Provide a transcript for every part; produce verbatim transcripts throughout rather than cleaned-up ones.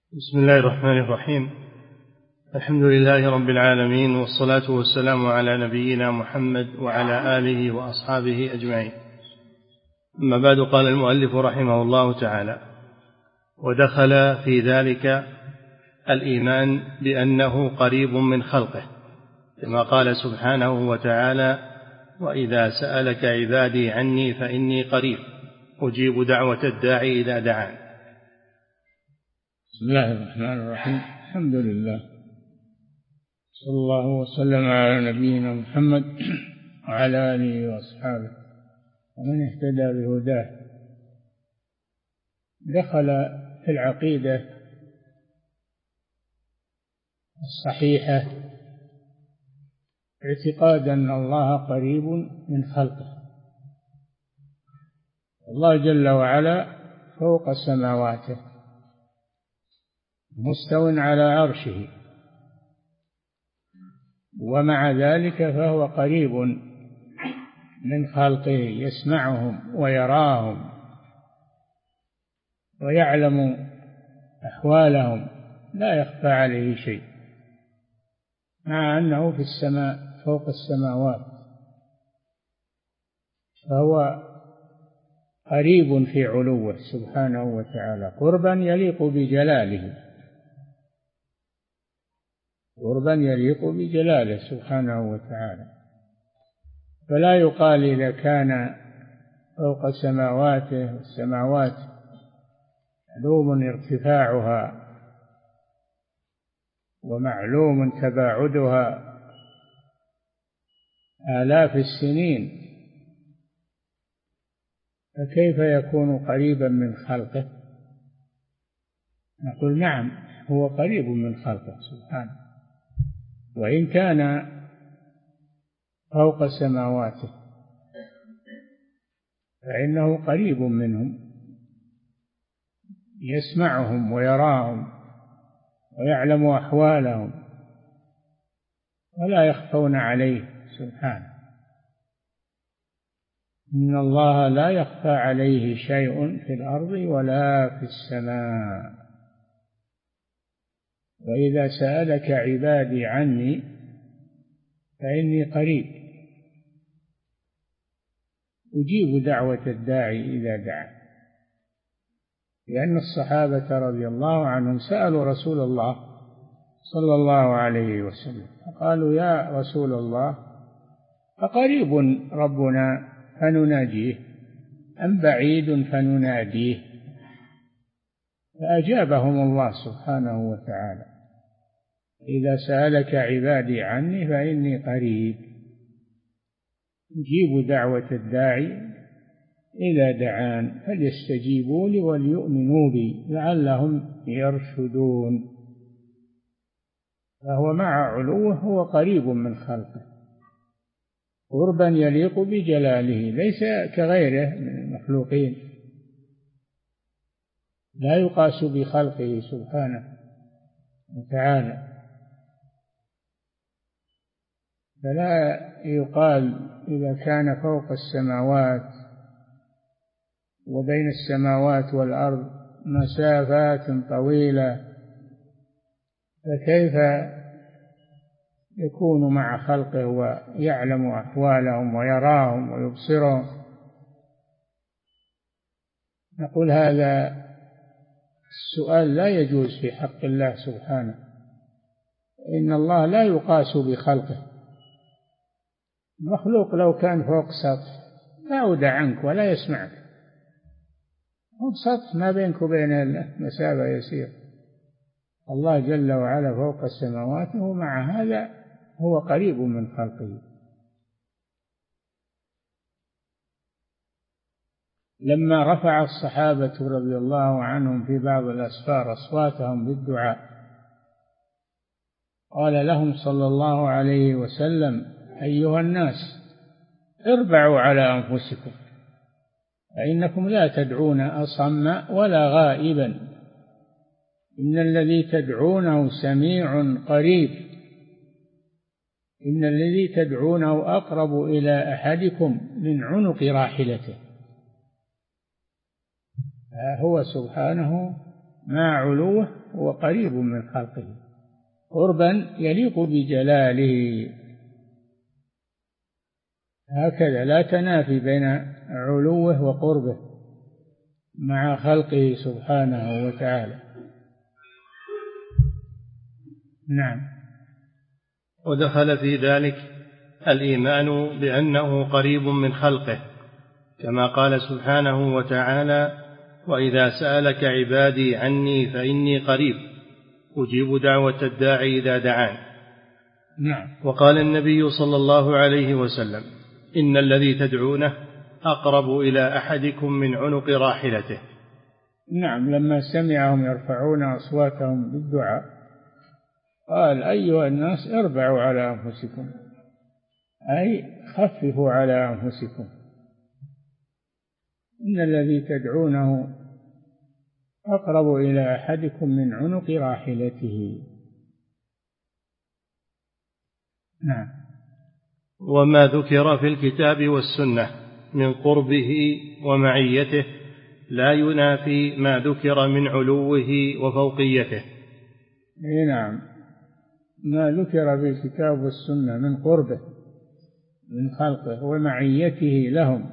بسم الله الرحمن الرحيم. الحمد لله رب العالمين، والصلاة والسلام على نبينا محمد وعلى آله وأصحابه أجمعين. أما بعد، قال المؤلف رحمه الله تعالى: ودخل في ذلك الإيمان بأنه قريب من خلقه، كما قال سبحانه وتعالى: وإذا سألك عبادي عني فإني قريب أجيب دعوة الداعي إذا دعان. بسم الله الرحمن الرحيم. الحمد لله، صلى الله وسلم على نبينا محمد وعلى آله وأصحابه ومن اهتدى بهداه. دخل في العقيدة الصحيحة اعتقاد أن الله قريب من خلقه. الله جل وعلا فوق سماواته مستو على عرشه، ومع ذلك فهو قريب من خلقه، يسمعهم ويراهم ويعلم أحوالهم، لا يخفى عليه شيء، مع أنه في السماء فوق السماوات، فهو قريب في علوه سبحانه وتعالى قربا يليق بجلاله، قربا يليق بجلاله سبحانه وتعالى. فلا يقال إذا كان فوق سماواته، السماوات معلوم ارتفاعها ومعلوم تباعدها آلاف السنين، فكيف يكون قريبا من خلقه؟ نقول نعم، هو قريب من خلقه سبحانه، وإن كان فوق سماواته فإنه قريب منهم، يسمعهم ويراهم ويعلم أحوالهم ولا يخفون عليه سبحانه. إن الله لا يخفى عليه شيء في الأرض ولا في السماء. وإذا سألك عبادي عني فإني قريب أجيب دعوة الداعي إذا دعا. لأن الصحابة رضي الله عنهم سألوا رسول الله صلى الله عليه وسلم فقالوا: يا رسول الله، أقريب ربنا فنناجيه أم بعيد فنناديه؟ فأجابهم الله سبحانه وتعالى: إذا سألك عبادي عني فإني قريب أجيب دعوة الداعي إذا دعان فليستجيبوا لي وليؤمنوا بي لعلهم يرشدون. فهو مع علوه هو قريب من خلقه قربا يليق بجلاله، ليس كغيره من المخلوقين، لا يقاس بخلقه سبحانه وتعالى. فلا يقال إذا كان فوق السماوات وبين السماوات والأرض مسافات طويلة، فكيف يكون مع خلقه ويعلم أحوالهم ويراهم ويبصرهم؟ نقول هذا السؤال لا يجوز في حق الله سبحانه، إن الله لا يقاس بخلقه. المخلوق لو كان فوق سطح بعد عنك ولا يسمعك، فوق سطح ما بينك وبين المسافة يسير. الله جل وعلا فوق السماوات، ومع هذا هو قريب من خلقه. لما رفع الصحابة رضي الله عنهم في بعض الأسفار أصواتهم بالدعاء، قال لهم صلى الله عليه وسلم: أيها الناس، اربعوا على أنفسكم فإنكم لا تدعون أصم ولا غائبا، إن الذي تدعونه سميع قريب، إن الذي تدعونه أقرب إلى أحدكم من عنق راحلته. هو سبحانه مع علوه هو قريب من خلقه قربا يليق بجلاله. هكذا لا تنافي بين علوه وقربه مع خلقه سبحانه وتعالى. نعم. ودخل في ذلك الإيمان بأنه قريب من خلقه، كما قال سبحانه وتعالى: وإذا سألك عبادي عني فإني قريب أجيب دعوة الداعي إذا دعان. نعم. وقال النبي صلى الله عليه وسلم: إن الذي تدعونه أقرب إلى أحدكم من عنق راحلته. نعم، لما سمعهم يرفعون أصواتهم بالدعاء قال: أيها الناس اربعوا على أنفسكم، أي خففوا على أنفسكم، إن الذي تدعونه أقرب إلى أحدكم من عنق راحلته. نعم. وما ذكر في الكتاب والسنة من قربه ومعيته لا ينافي ما ذكر من علوه وفوقيته. نعم، ما ذكر في الكتاب والسنة من قربه من خلقه ومعيته لهم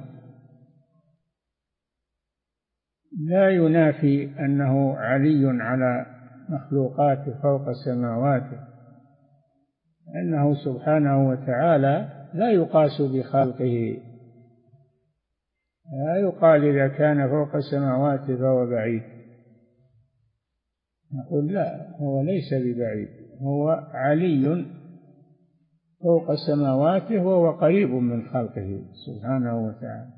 لا ينافي أنه علي على مخلوقاته فوق سماواته، أنه سبحانه وتعالى لا يقاس بخلقه، لا يقال إذا كان فوق سماواته فهو بعيد، نقول لا، هو ليس ببعيد، هو علي فوق سماواته وهو قريب من خلقه سبحانه وتعالى.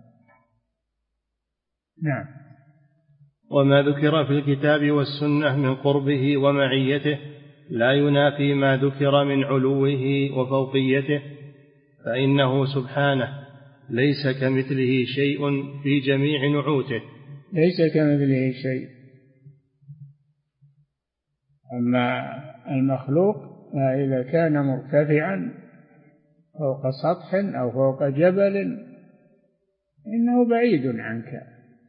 نعم. وما ذكر في الكتاب والسنة من قربه ومعيته لا ينافي ما ذكر من علوه وفوقيته، فإنه سبحانه ليس كمثله شيء في جميع نعوته. ليس كمثله شيء. أما المخلوق إذا كان مرتفعا فوق سطح أو فوق جبل إنه بعيد عنك،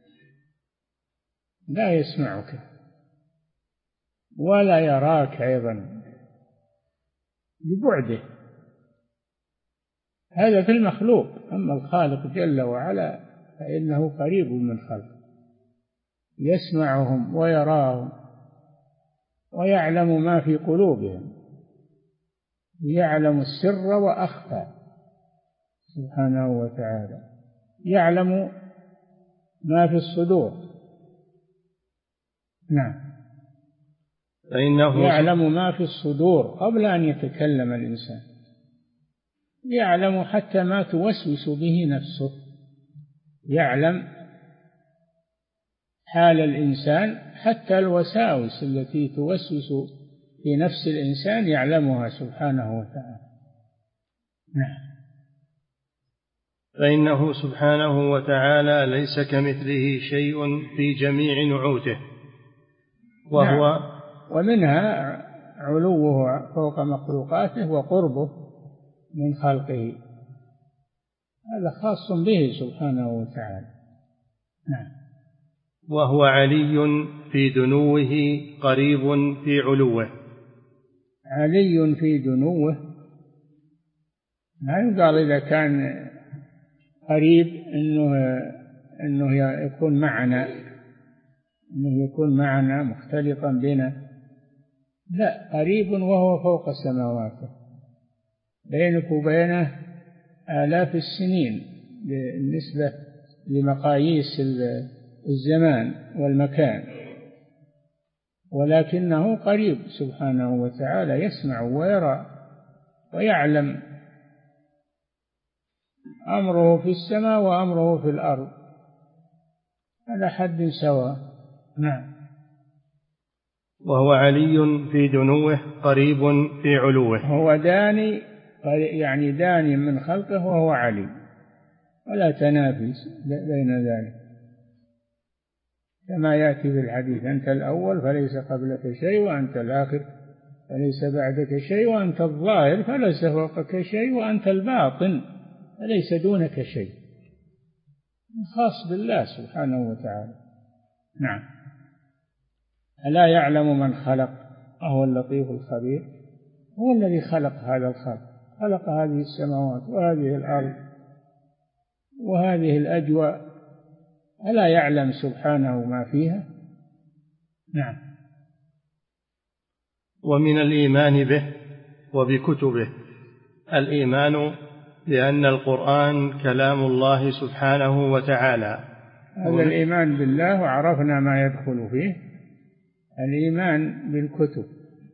لا يسمعك ولا يراك أيضا ببعده، هذا في المخلوق. أما الخالق جل وعلا فإنه قريب من خلقه، يسمعهم ويراهم ويعلم ما في قلوبهم، يعلم السر وأخفى سبحانه وتعالى، يعلم ما في الصدور. نعم. فإنه يعلم ما في الصدور قبل أن يتكلم الإنسان، يعلم حتى ما توسوس به نفسه، يعلم حال الإنسان، حتى الوساوس التي توسوس في نفس الإنسان يعلمها سبحانه وتعالى. نعم. فإنه سبحانه وتعالى ليس كمثله شيء في جميع نعوته، وهو نعم. ومنها علوه فوق مخلوقاته وقربه من خلقه، هذا خاص به سبحانه وتعالى. نعم. وهو علي في دنوه قريب في علوه. علي في دنوه ما يقال إذا كان قريب إنه إنه يكون معنا، إنه يكون معنا مختلطا بنا، لا، قريب وهو فوق سماواته، بينك وبينه آلاف السنين بالنسبة لمقاييس الزمان والمكان، ولكنه قريب سبحانه وتعالى، يسمع ويرى ويعلم، أمره في السماء وأمره في الأرض على حد سواء. نعم. وهو علي في دنوه قريب في علوه. هو داني، يعني داني من خلقه وهو علي، ولا تنافي بين ذلك، كما يأتي في الحديث: أنت الأول فليس قبلك شيء، وأنت الآخر فليس بعدك شيء، وأنت الظاهر فليس فوقك شيء، وأنت الباطن فليس دونك شيء، خاص بالله سبحانه وتعالى. نعم. ألا يعلم من خلق وهو اللطيف الخبير؟ هو الذي خلق هذا الخلق، خلق هذه السماوات وهذه الأرض وهذه الأجواء، ألا يعلم سبحانه ما فيها؟ نعم. ومن الإيمان به وبكتبه الإيمان بأن القرآن كلام الله سبحانه وتعالى. هذا الإيمان بالله، وعرفنا ما يدخل فيه. الإيمان بالكتب،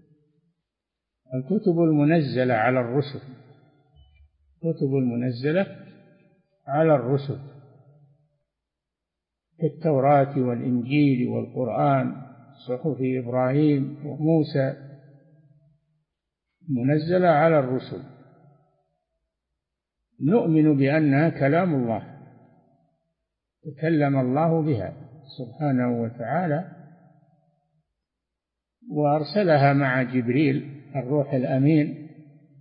الكتب المنزلة على الرسل، الكتب المنزلة على الرسل كالتوراة والإنجيل والقرآن، صحف إبراهيم وموسى، منزلة على الرسل، نؤمن بأنها كلام الله، تكلم الله بها سبحانه وتعالى، وأرسلها مع جبريل الروح الأمين،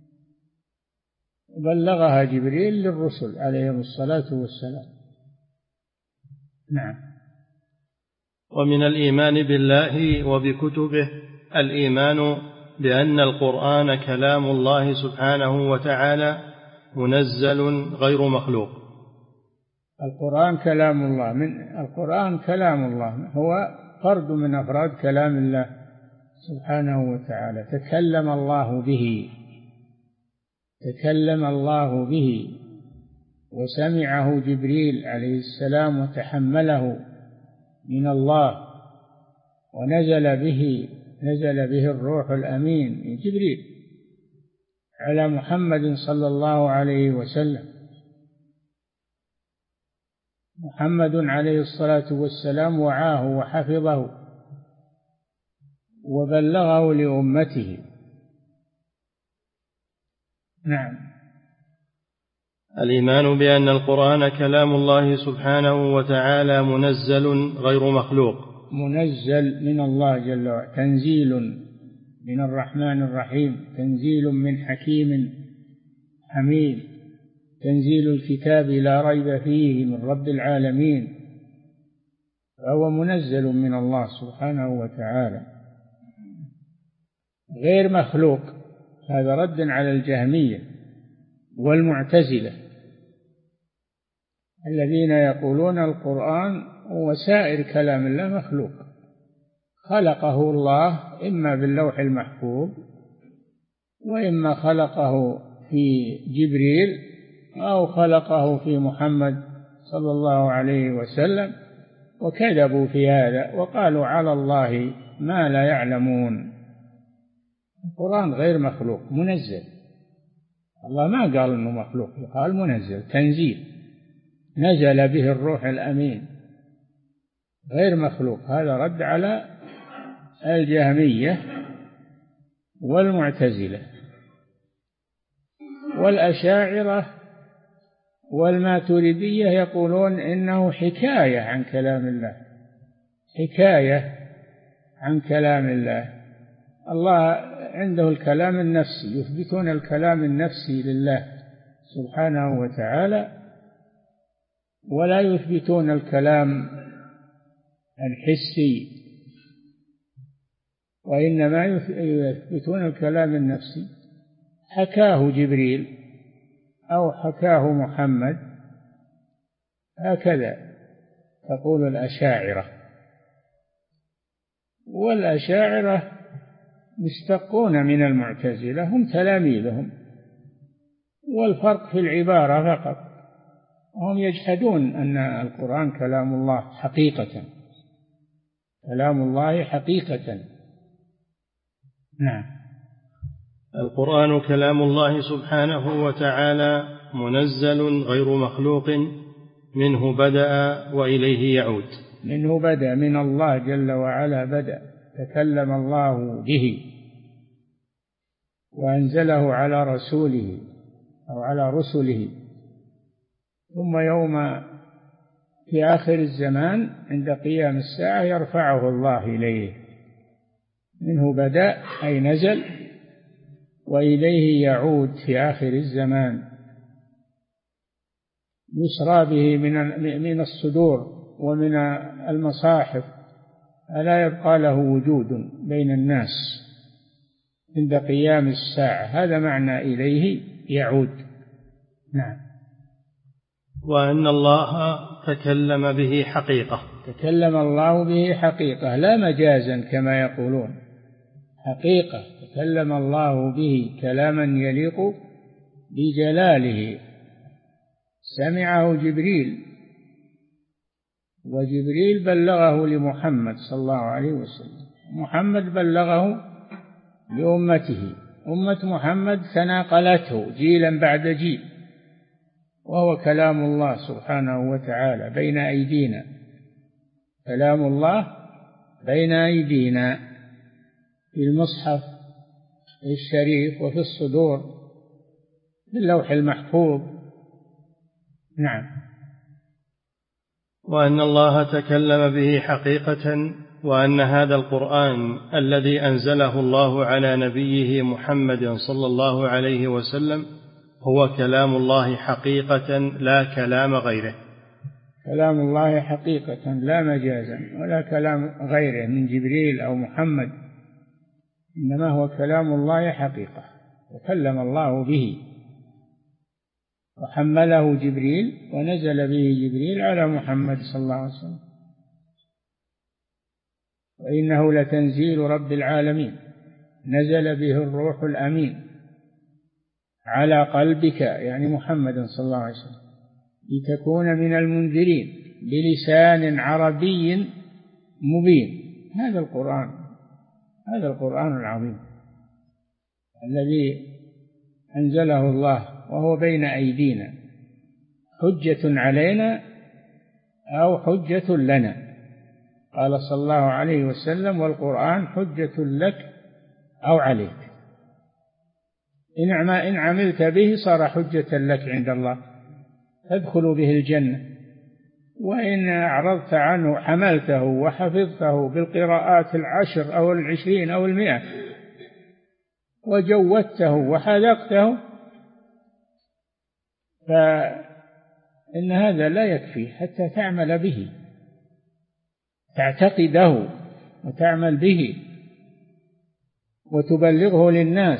بلغها جبريل للرسل عليهم الصلاة والسلام. نعم. ومن الإيمان بالله وبكتبه الإيمان بأن القرآن كلام الله سبحانه وتعالى منزل غير مخلوق. القرآن كلام الله، من القرآن كلام الله، هو فرد من أفراد كلام الله سبحانه وتعالى، تكلم الله به، تكلم الله به وسمعه جبريل عليه السلام وتحمله من الله، ونزل به نزل به الروح الأمين من جبريل على محمد صلى الله عليه وسلم. محمد عليه الصلاة والسلام وعاه وحفظه وبلغه لأمته. نعم. الإيمان بأن القرآن كلام الله سبحانه وتعالى منزل غير مخلوق، منزل من الله جل وعلا، تنزيل من الرحمن الرحيم، تنزيل من حكيم حميد، تنزيل الكتاب لا ريب فيه من رب العالمين، فهو منزل من الله سبحانه وتعالى غير مخلوق. هذا رد على الجهمية والمعتزلة الذين يقولون القرآن وسائر كلام الله مخلوق، خلقه الله إما باللوح المحفوظ، وإما خلقه في جبريل، أو خلقه في محمد صلى الله عليه وسلم، وكذبوا في هذا وقالوا على الله ما لا يعلمون. القرآن غير مخلوق، منزل. الله ما قال إنه مخلوق، قال منزل، تنزيل، نزل به الروح الأمين، غير مخلوق. هذا رد على الجهمية والمعتزلة والأشاعرة والماتريدية، يقولون إنه حكاية عن كلام الله، حكاية عن كلام الله. الله عنده الكلام النفسي، يثبتون الكلام النفسي لله سبحانه وتعالى، ولا يثبتون الكلام الحسي، وإنما يثبتون الكلام النفسي. حكاه جبريل أو حكاه محمد، هكذا تقول الأشاعرة. والأشاعرة مشتقون من المعتزلة، هم تلاميذهم، والفرق في العبارة فقط. هم يجحدون أن القرآن كلام الله حقيقة، كلام الله حقيقة. نعم. القرآن كلام الله سبحانه وتعالى منزل غير مخلوق، منه بدأ وإليه يعود. منه بدأ، من الله جل وعلا بدأ، تكلم الله به وأنزله على رسوله أو على رسله، ثم يوم في آخر الزمان عند قيام الساعة يرفعه الله إليه. منه بدأ أي نزل، وإليه يعود في آخر الزمان، يسرى به من من الصدور ومن المصاحف ألا يبقى له وجود بين الناس عند قيام الساعة. هذا معنى إليه يعود. نعم. وأن الله تكلم به حقيقة. تكلم الله به حقيقة لا مجازا كما يقولون، حقيقة تكلم الله به كلاما يليق بجلاله. سمعه جبريل، وجبريل بلغه لمحمد صلى الله عليه وسلم، محمد بلغه لأمته، أمة محمد تناقلته جيلا بعد جيل، وهو كلام الله سبحانه وتعالى بين أيدينا، كلام الله بين أيدينا في المصحف الشريف وفي الصدور في اللوح المحفوظ. نعم. وأن الله تكلم به حقيقة، وأن هذا القرآن الذي أنزله الله على نبيه محمد صلى الله عليه وسلم هو كلام الله حقيقة لا كلام غيره. كلام الله حقيقة لا مجازا ولا كلام غيره من جبريل أو محمد، إنما هو كلام الله حقيقة تكلم الله به، وحمله جبريل ونزل به جبريل على محمد صلى الله عليه وسلم. وإنه لتنزيل رب العالمين نزل به الروح الأمين على قلبك، يعني محمد صلى الله عليه وسلم، لتكون من المنذرين بلسان عربي مبين. هذا القرآن، هذا القرآن العظيم الذي أنزله الله وهو بين أيدينا، حجة علينا أو حجة لنا. قال صلى الله عليه وسلم: والقرآن حجة لك أو عليك، إن عملت به صار حجة لك عند الله تدخل به الجنة، وإن أعرضت عنه حملته وحفظته بالقراءات العشر أو العشرين أو المئة وجودته وحذقته فإن هذا لا يكفي حتى تعمل به، تعتقده وتعمل به وتبلغه للناس.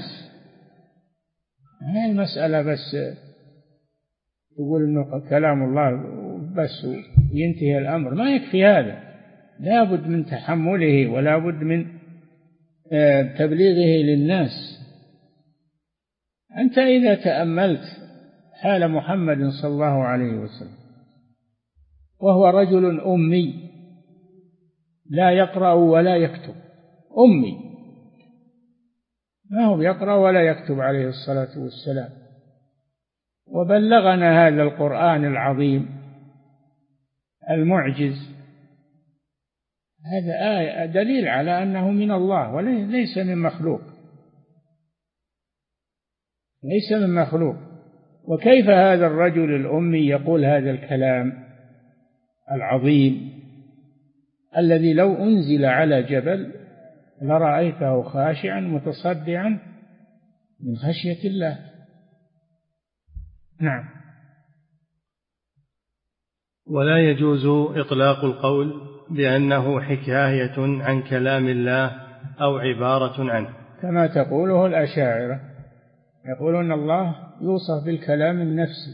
هذه المسألة بس تقول إنه كلام الله بس ينتهي الأمر، ما يكفي هذا، لا بد من تحمله ولا بد من تبليغه للناس. أنت إذا تأملت حال محمد صلى الله عليه وسلم وهو رجل أمي لا يقرأ ولا يكتب، أمي ما هو يقرأ ولا يكتب عليه الصلاة والسلام، وبلغنا هذا القرآن العظيم المعجز. هذا آية دليل على أنه من الله وليس من مخلوق، ليس من مخلوق. وكيف هذا الرجل الأمي يقول هذا الكلام العظيم الذي لو أنزل على جبل لرأيته خاشعا متصدعا من خشية الله؟ نعم. ولا يجوز إطلاق القول بأنه حكاية عن كلام الله أو عبارة عنه، كما تقوله الأشاعرة، يقولون الله يوصف بالكلام النفسي،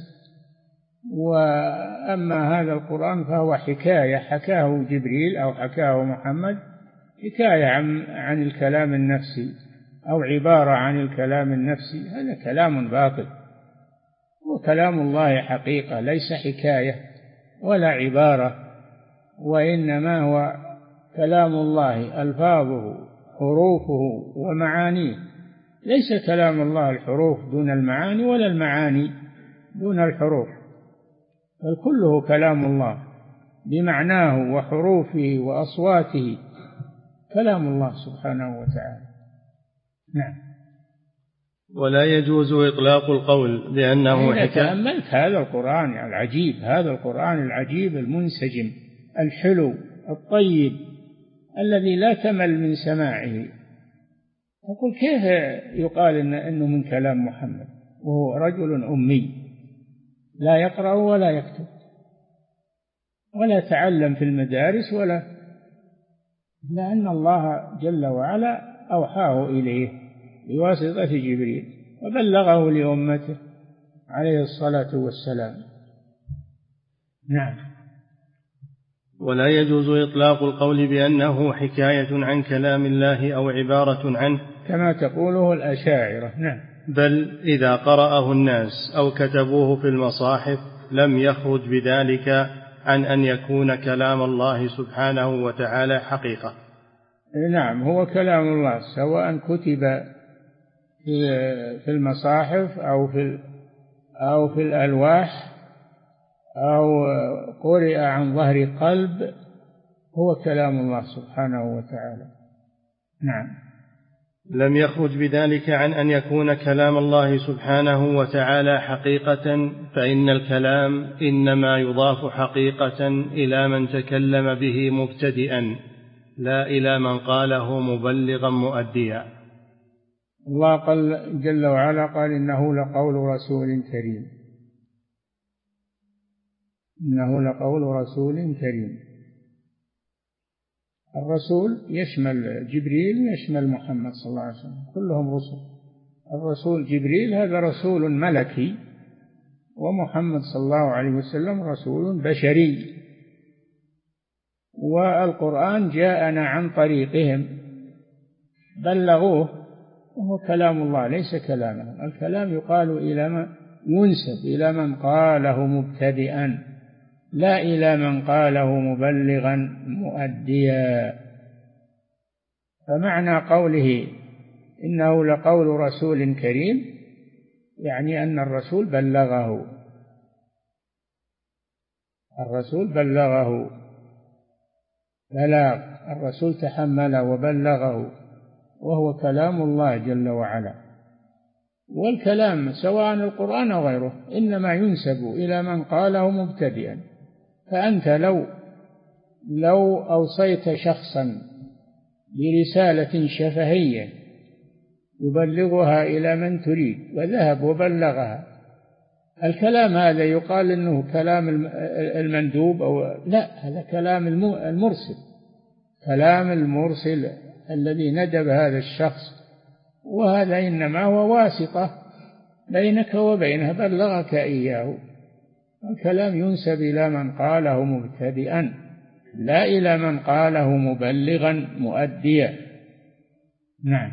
وأما هذا القرآن فهو حكاية حكاه جبريل أو حكاه محمد، حكاية عن عن الكلام النفسي أو عبارة عن الكلام النفسي. هذا كلام باطل، وكلام الله حقيقة ليس حكاية ولا عبارة، وإنما هو كلام الله ألفاظه حروفه ومعانيه، ليس كلام الله الحروف دون المعاني ولا المعاني دون الحروف، بل كله كلام الله بمعناه وحروفه وأصواته، كلام الله سبحانه وتعالى. نعم. ولا يجوز إطلاق القول بأنه إذا حكاية. تأملت هذا القرآن العجيب، هذا القرآن العجيب المنسجم الحلو الطيب الذي لا تمل من سماعه، تقول كيف يقال إن إنه من كلام محمد وهو رجل أمي لا يقرأ ولا يكتب ولا تعلم في المدارس ولا لأن الله جل وعلا أوحاه إليه بواسطة جبريل وبلغه لأمته عليه الصلاة والسلام. نعم. ولا يجوز إطلاق القول بأنه حكاية عن كلام الله أو عبارة عنه كما تقوله الأشاعرة. نعم. بل إذا قرأه الناس أو كتبوه في المصاحف لم يخرج بذلك عن أن يكون كلام الله سبحانه وتعالى حقيقة. نعم، هو كلام الله سواء كتب في المصاحف أو في أو في الألواح أو قرئ عن ظهر قلب، هو كلام الله سبحانه وتعالى. نعم. لم يخرج بذلك عن أن يكون كلام الله سبحانه وتعالى حقيقة، فإن الكلام إنما يضاف حقيقة إلى من تكلم به مبتدئا لا إلى من قاله مبلغا مؤديا. الله قال جل وعلا قال إنه لقول رسول كريم، إنه لقول رسول كريم. الرسول يشمل جبريل يشمل محمد صلى الله عليه وسلم، كلهم رسل. الرسول جبريل هذا رسول ملكي، ومحمد صلى الله عليه وسلم رسول بشري، والقرآن جاءنا عن طريقهم بلغوه، وهو كلام الله ليس كلامهم. الكلام يقال إلى من ينسب إلى من قاله مبتدئا لا إلى من قاله مبلغا مؤديا. فمعنى قوله إنه لقول رسول كريم يعني أن الرسول بلغه، الرسول بلغه بلاغ، الرسول تحمل وبلغه، وهو كلام الله جل وعلا. والكلام سواء القرآن أو غيره إنما ينسب إلى من قاله مبتدئا. فأنت لو لو أوصيت شخصا برسالة شفهية يبلغها إلى من تريد وذهب وبلغها، الكلام هذا يقال إنه كلام المندوب أو لا؟ هذا كلام المرسل، كلام المرسل الذي ندب هذا الشخص، وهذا إنما هو واسطة بينك وبينه، بلغك إياه. الكلام ينسب إلى من قاله مبتدئا لا إلى من قاله مبلغا مؤديا. نعم.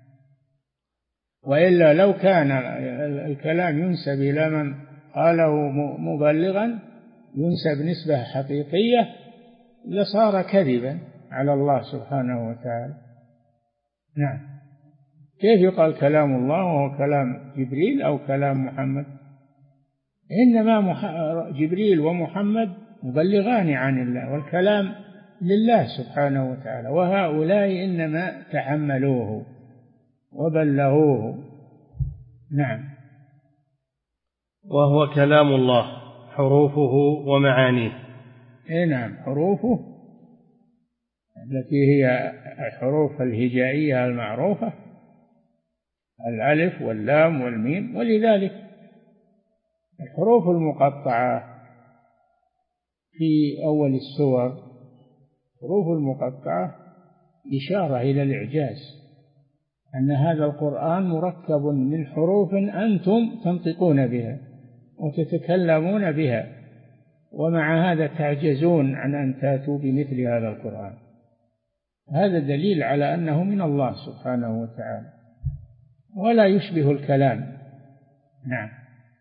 وإلا لو كان الكلام ينسب إلى من قاله مبلغا ينسب نسبة حقيقية لصار كذبا على الله سبحانه وتعالى. نعم. كيف يقال كلام الله وهو كلام جبريل أو كلام محمد؟ إنما جبريل ومحمد مبلغان عن الله، والكلام لله سبحانه وتعالى، وهؤلاء إنما تحملوه وبلغوه. نعم. وهو كلام الله حروفه ومعانيه. إيه نعم، حروفه التي هي الحروف الهجائية المعروفة، الألف واللام والميم. ولذلك الحروف المقطعة في أول السور، الحروف المقطعة إشارة إلى الإعجاز، أن هذا القرآن مركب من حروف أنتم تنطقون بها وتتكلمون بها، ومع هذا تعجزون عن أن تأتوا بمثل هذا القرآن. هذا دليل على أنه من الله سبحانه وتعالى ولا يشبه الكلام. نعم.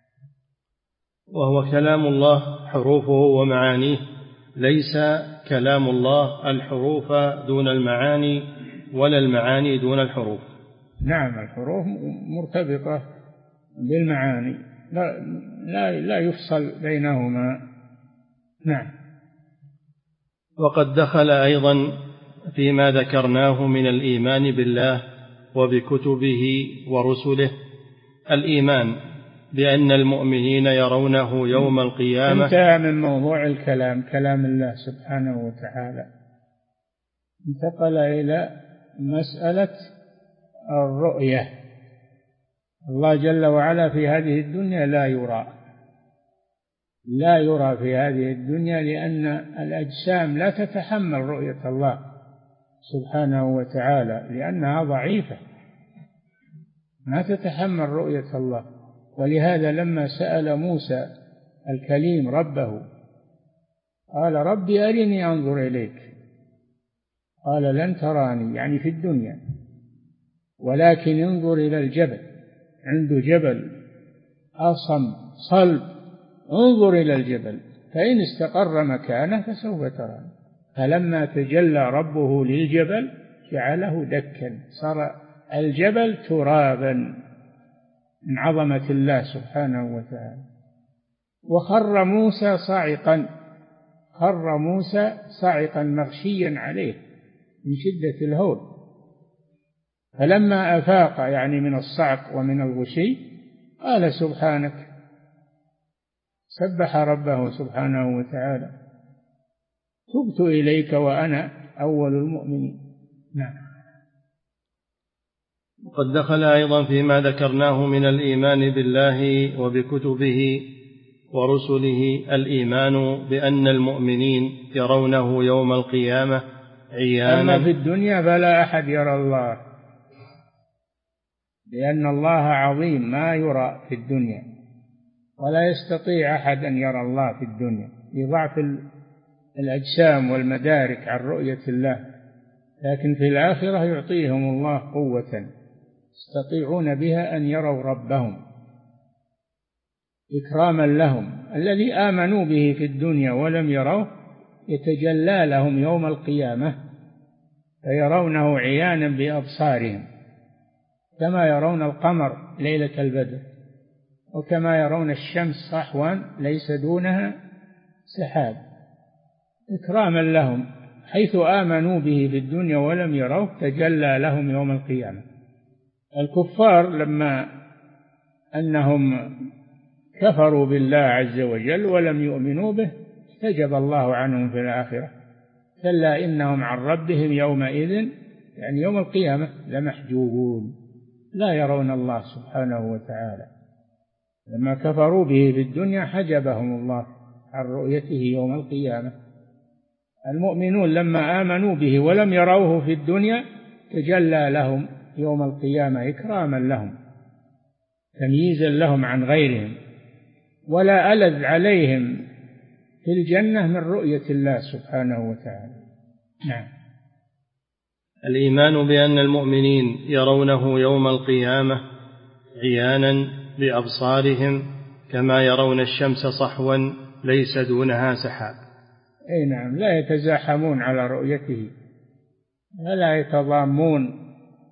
وهو كلام الله حروفه ومعانيه، ليس كلام الله الحروف دون المعاني ولا المعاني دون الحروف. نعم، الحروف مرتبطة بالمعاني، لا, لا, لا يفصل بينهما. نعم. وقد دخل أيضا فيما ذكرناه من الإيمان بالله وبكتبه ورسله الإيمان بأن المؤمنين يرونه يوم القيامة. انتهى من موضوع الكلام، كلام الله سبحانه وتعالى، انتقل إلى مسألة الرؤية. الله جل وعلا في هذه الدنيا لا يرى، لا يرى في هذه الدنيا، لأن الأجسام لا تتحمل رؤية الله سبحانه وتعالى، لأنها ضعيفة ما تتحمل رؤية الله. ولهذا لما سأل موسى الكليم ربه قال ربي أرني أنظر إليك، قال لن تراني يعني في الدنيا، ولكن انظر إلى الجبل، عنده جبل أصم صلب، انظر إلى الجبل فإن استقر مكانه فسوف تراني. فلما تجلى ربه للجبل جعله دكا، صار الجبل ترابا من عظمة الله سبحانه وتعالى. وخر موسى صاعقا، خر موسى صاعقا مغشيا عليه من شدة الهول. فلما أفاق يعني من الصعق ومن الغشي قال سبحانك، سبح ربه سبحانه وتعالى، تبت إليك وأنا أول المؤمنين. نعم. وقد دخل أيضا فيما ذكرناه من الإيمان بالله وبكتبه ورسله الإيمان بأن المؤمنين يرونه يوم القيامة عيانا. أما في الدنيا فلا أحد يرى الله، لأن الله عظيم ما يرى في الدنيا، ولا يستطيع أحد أن يرى الله في الدنيا لضعف الأجسام والمدارك عن رؤية الله. لكن في الآخرة يعطيهم الله قوة يستطيعون بها أن يروا ربهم إكراما لهم. الذي آمنوا به في الدنيا ولم يروه يتجلى لهم يوم القيامة فيرونه عيانا بأبصارهم، كما يرون القمر ليلة البدر، وكما يرون الشمس صحوا ليس دونها سحاب، إكراما لهم. حيث آمنوا به في الدنيا ولم يروه تجلى لهم يوم القيامة. الكفار لما أنهم كفروا بالله عز وجل ولم يؤمنوا به استجب الله عنهم في الآخرة، كلا إنهم عن ربهم يومئذ يعني يوم القيامة لمحجوبون، لا يرون الله سبحانه وتعالى. لما كفروا به في الدنيا حجبهم الله عن رؤيته يوم القيامة. المؤمنون لما آمنوا به ولم يروه في الدنيا تجلى لهم يوم القيامة إكراما لهم، تمييزا لهم عن غيرهم، ولا ألذ عليهم في الجنة من رؤية الله سبحانه وتعالى. نعم. الإيمان بأن المؤمنين يرونه يوم القيامة عيانا بأبصارهم كما يرون الشمس صحوا ليس دونها سحاب. أي نعم، لا يتزاحمون على رؤيته ولا يتضامون،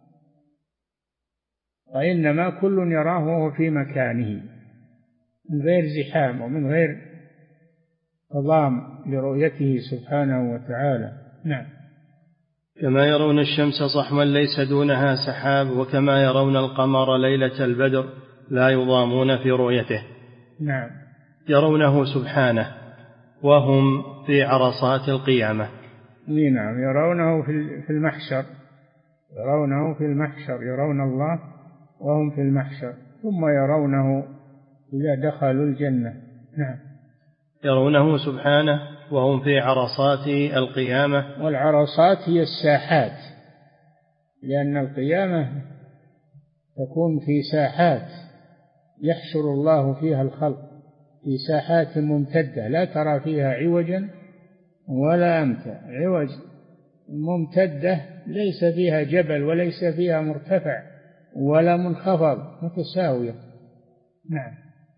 وإنما كل يراه وهو في مكانه من غير زحام ومن غير تضام لرؤيته سبحانه وتعالى. نعم. كما يرون الشمس صحوا ليس دونها سحاب وكما يرون القمر ليلة البدر لا يضامون في رؤيته. نعم. يرونه سبحانه وهم في عرصات القيامة. نعم، يرونه في المحشر، يرونه في المحشر، يرون الله وهم في المحشر، ثم يرونه إذا دخلوا الجنة. نعم. يرونه سبحانه وهم في عرصات القيامة. والعرصات هي الساحات، لأن القيامة تكون في ساحات يحشر الله فيها الخلق في ساحات ممتدة لا ترى فيها عوجا ولا أمتا، عوج ممتدة ليس فيها جبل وليس فيها مرتفع ولا منخفض، متساوية. نعم.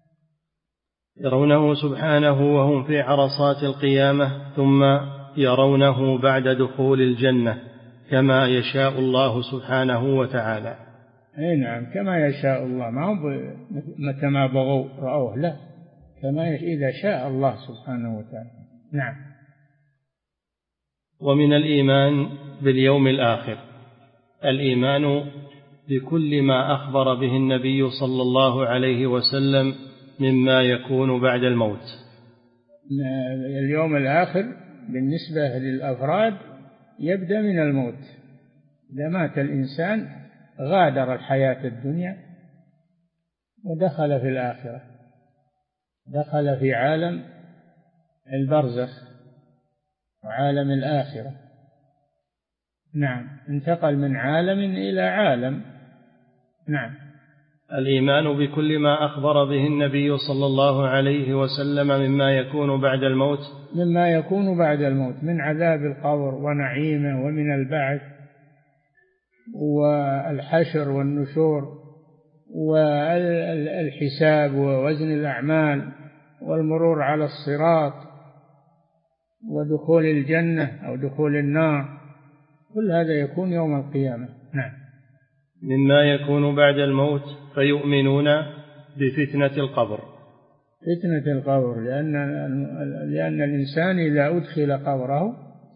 يرونه سبحانه وهم في عرصات القيامة ثم يرونه بعد دخول الجنة كما يشاء الله سبحانه وتعالى. أي نعم، كما يشاء الله، ما هو متى ما بغوا رأوه، لا، كما إذا شاء الله سبحانه وتعالى. نعم. ومن الإيمان باليوم الآخر الإيمان بكل ما أخبر به النبي صلى الله عليه وسلم مما يكون بعد الموت. اليوم الآخر بالنسبة للأفراد يبدأ من الموت. إذا مات الإنسان غادر الحياة الدنيا ودخل في الآخرة، دخل في عالم البرزخ وعالم الآخرة. نعم، انتقل من عالم إلى عالم. نعم. الإيمان بكل ما أخبر به النبي صلى الله عليه وسلم مما يكون بعد الموت مما يكون بعد الموت من عذاب القبر ونعيمه، ومن البعث والحشر والنشور والحساب ووزن الأعمال والمرور على الصراط ودخول الجنة أو دخول النار، كل هذا يكون يوم القيامة. نعم. مما يكون بعد الموت فيؤمنون بفتنة القبر. فتنة القبر لأن, لأن الإنسان إذا أدخل قبره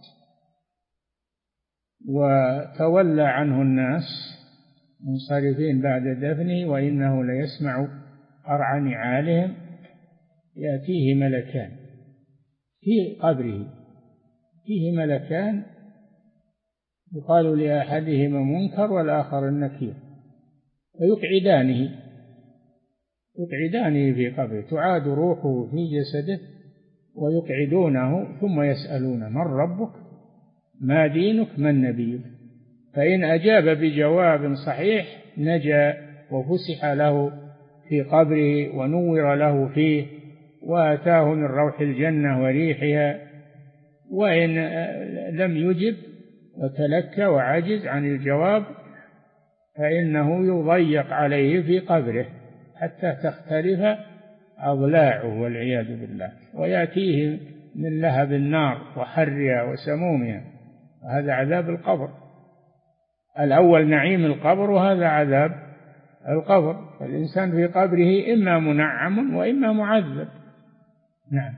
وتولى عنه الناس منصرفين بعد دفنه وإنه ليسمع قرع نعالهم يأتيه ملكان في قبره، فيه ملكان يقال لأحدهما منكر والآخر النكير، فيقعدانه يقعدانه في قبره، تعاد روحه في جسده ويقعدونه ثم يسألونه: من ربك؟ ما دينك؟ من نبيك؟ فإن أجاب بجواب صحيح نجا وفسح له في قبره ونور له فيه وآتاه من روح الجنة وريحها، وإن لم يجب وتلكى وعجز عن الجواب فإنه يضيق عليه في قبره حتى تختلف أضلاعه والعياذ بالله، ويأتيه من لهب النار وحرها وسمومها، وهذا عذاب القبر. الأول نعيم القبر وهذا عذاب القبر، فالإنسان في قبره إما منعم وإما معذب. نعم.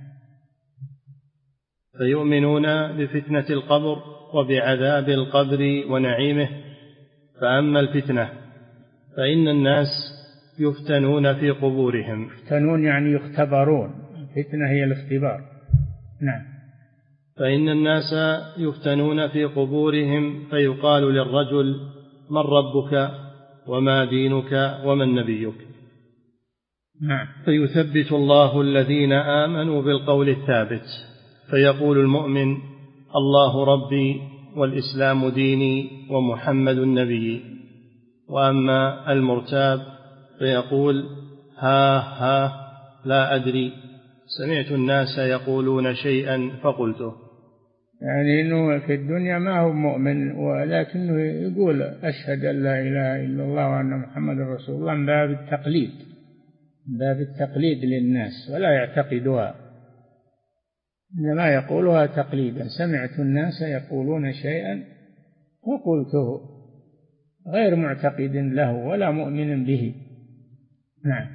فيؤمنون بفتنة القبر وبعذاب القبر ونعيمه. فأما الفتنة فإن الناس يفتنون في قبورهم. يفتنون يعني يختبرون، الفتنة هي الاختبار. نعم. فإن الناس يفتنون في قبورهم فيقال للرجل: من ربك وما دينك ومن نبيك؟ نعم. فيثبت الله الذين آمنوا بالقول الثابت، فيقول المؤمن: الله ربي والإسلام ديني ومحمد نبيي. وأما المرتاب فيقول: ها ها لا أدري، سمعت الناس يقولون شيئا فقلته. يعني أنه في الدنيا ما هو مؤمن ولكنه يقول: أشهد أن لا إله إلا الله وأن محمد رسول الله، من باب التقليد، من باب التقليد للناس، ولا يعتقدها، إنما يقولها تقليدا. سمعت الناس يقولون شيئا وقلته، غير معتقد له ولا مؤمن به. نعم.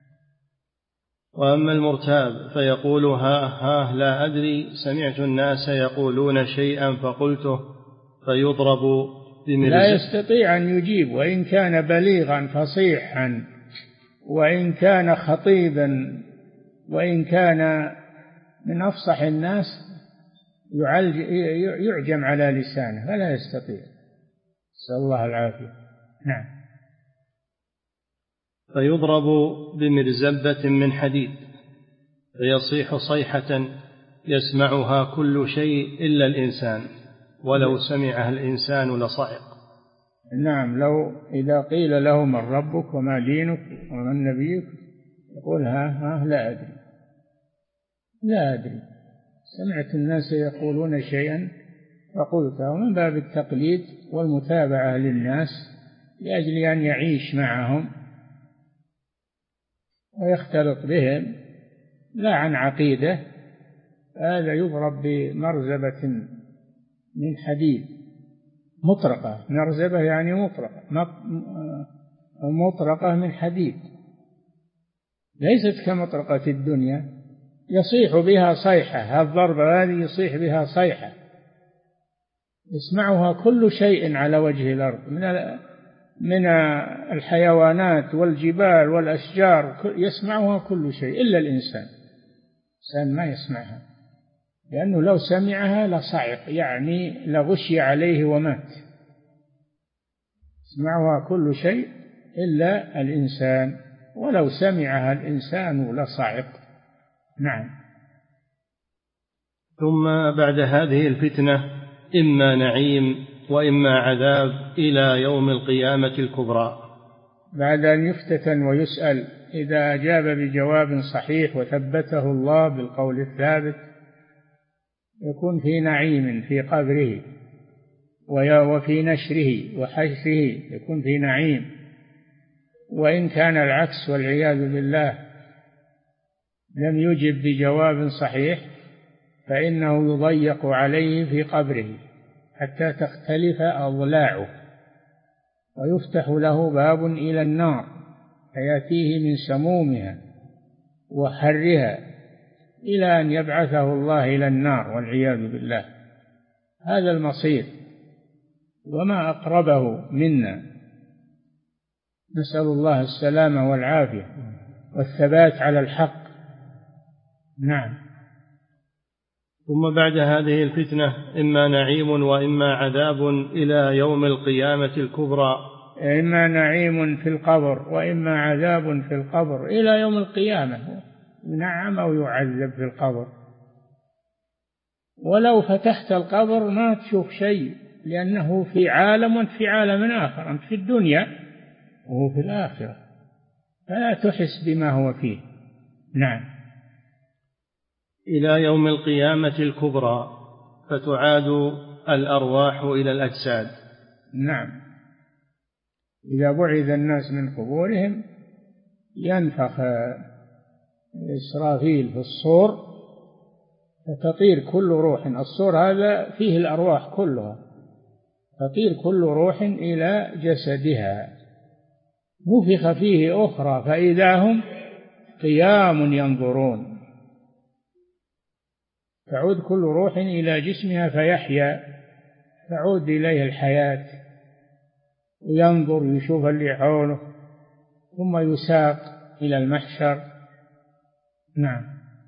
وأما المرتاب فيقول: ها ها لا أدري، سمعت الناس يقولون شيئا فقلته، فيضرب بمرزق. لا يستطيع أن يجيب، وإن كان بليغا فصيحا، وإن كان خطيبا، وإن كان من أفصح الناس يعجم على لسانه فلا يستطيع، نسأل الله العافية. نعم. فيضرب بمرزبة من حديد فيصيح صيحة يسمعها كل شيء إلا الإنسان، ولو سمعها الإنسان لصعق. نعم. لو إذا قيل له: من ربك وما دينك ومن نبيك؟ يقول: ها ها لا أدري، لا أدري، سمعت الناس يقولون شيئا فقلته، من باب التقليد والمتابعة للناس لأجل أن يعيش معهم ويختلط بهم، لا عن عقيدة. هذا يضرب بمرزبة من حديد مطرقة، مرزبة يعني مطرقة، مطرقة من حديد، ليست كمطرقة الدنيا، يصيح بها صيحة. الضربة هذه يصيح بها صيحة يسمعها كل شيء على وجه الأرض من من الحيوانات والجبال والأشجار، يسمعها كل شيء إلا الإنسان. الإنسان ما يسمعها، لأنه لو سمعها لصعق، يعني لغشي عليه ومات. يسمعها كل شيء إلا الإنسان، ولو سمعها الإنسان لصعق. نعم. ثم بعد هذه الفتنة إما نعيم وإما عذاب إلى يوم القيامة الكبرى. بعد أن يفتتن ويسأل إذا أجاب بجواب صحيح وثبته الله بالقول الثابت يكون في نعيم في قبره، وفي نشره وحشره يكون في نعيم. وإن كان العكس والعياذ بالله لم يجب بجواب صحيح فإنه يضيق عليه في قبره حتى تختلف أضلاعه، ويفتح له باب إلى النار فيأتيه من سمومها وحرها إلى أن يبعثه الله إلى النار والعياذ بالله. هذا المصير وما أقربه منا، نسأل الله السلامة والعافية والثبات على الحق. نعم. ثم بعد هذه الفتنة إما نعيم وإما عذاب إلى يوم القيامة الكبرى. إما نعيم في القبر وإما عذاب في القبر إلى يوم القيامة، نعم أو يعذب في القبر. ولو فتحت القبر ما تشوف شيء، لأنه في عالم وانت في عالم آخر، أنت في الدنيا وهو في الآخرة، فلا تحس بما هو فيه. نعم. إلى يوم القيامة الكبرى فتعاد الأرواح إلى الأجساد. نعم. إذا بعث الناس من قبورهم ينفخ إسرافيل في الصور فتطير كل روح، الصور هذا فيه الأرواح كلها، تطير كل روح إلى جسدها، نفخ فيه أخرى فإذا هم قيام ينظرون، تعود كل روح إلى جسمها فيحيا، تعود إليه الحياة وينظر يشوف اللي حوله ثم يساق إلى المحشر. نعم.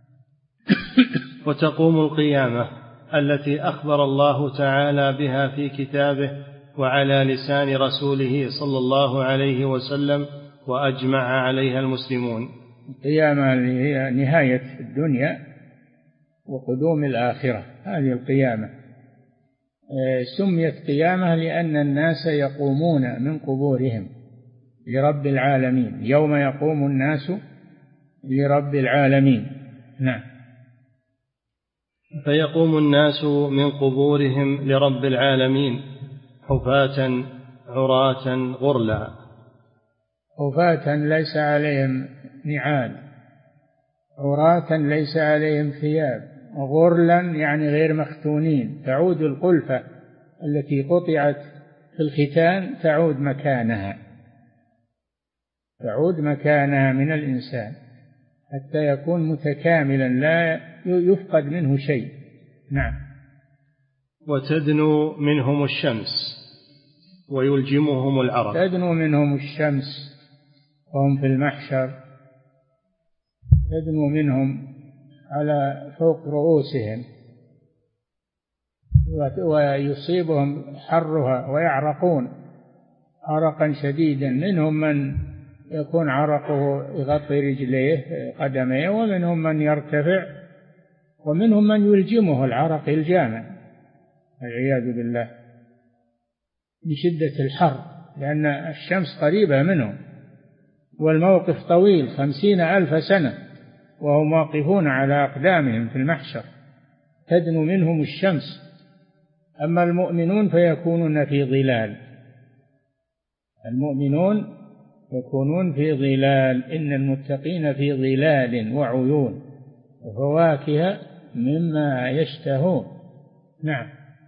وتقوم القيامة التي أخبر الله تعالى بها في كتابه وعلى لسان رسوله صلى الله عليه وسلم وأجمع عليها المسلمون. القيامة هي نهاية الدنيا وقدوم الآخرة، هذه القيامة سميت قيامة لأن الناس يقومون من قبورهم لرب العالمين، يوم يقوم الناس لرب العالمين. نعم. فيقوم الناس من قبورهم لرب العالمين حفاة عراة غرلا. حفاة ليس عليهم نعال، عراة ليس عليهم ثياب، غرلا يعني غير مختونين، تعود القلفة التي قطعت في الختان تعود مكانها، تعود مكانها من الإنسان حتى يكون متكاملا لا يفقد منه شيء. نعم. وتدنو منهم الشمس ويلجمهم العرق. تدنو منهم الشمس وهم في المحشر، تدنو منهم على فوق رؤوسهم ويصيبهم حرها ويعرقون عرقا شديدا، منهم من يكون عرقه يغطي رجليه قدميه، ومنهم من يرتفع، ومنهم من يلجمه العرق الجامع والعياذ بالله من شدة الحر، لأن الشمس قريبة منهم والموقف طويل خمسين ألف سنة وهم واقفون على أقدامهم في المحشر، تدنو منهم الشمس. أما المؤمنون فيكونون في ظلال، المؤمنون يكونون في ظلال، إن المتقين في ظلال وعيون وفواكه مما يشتهون. نعم.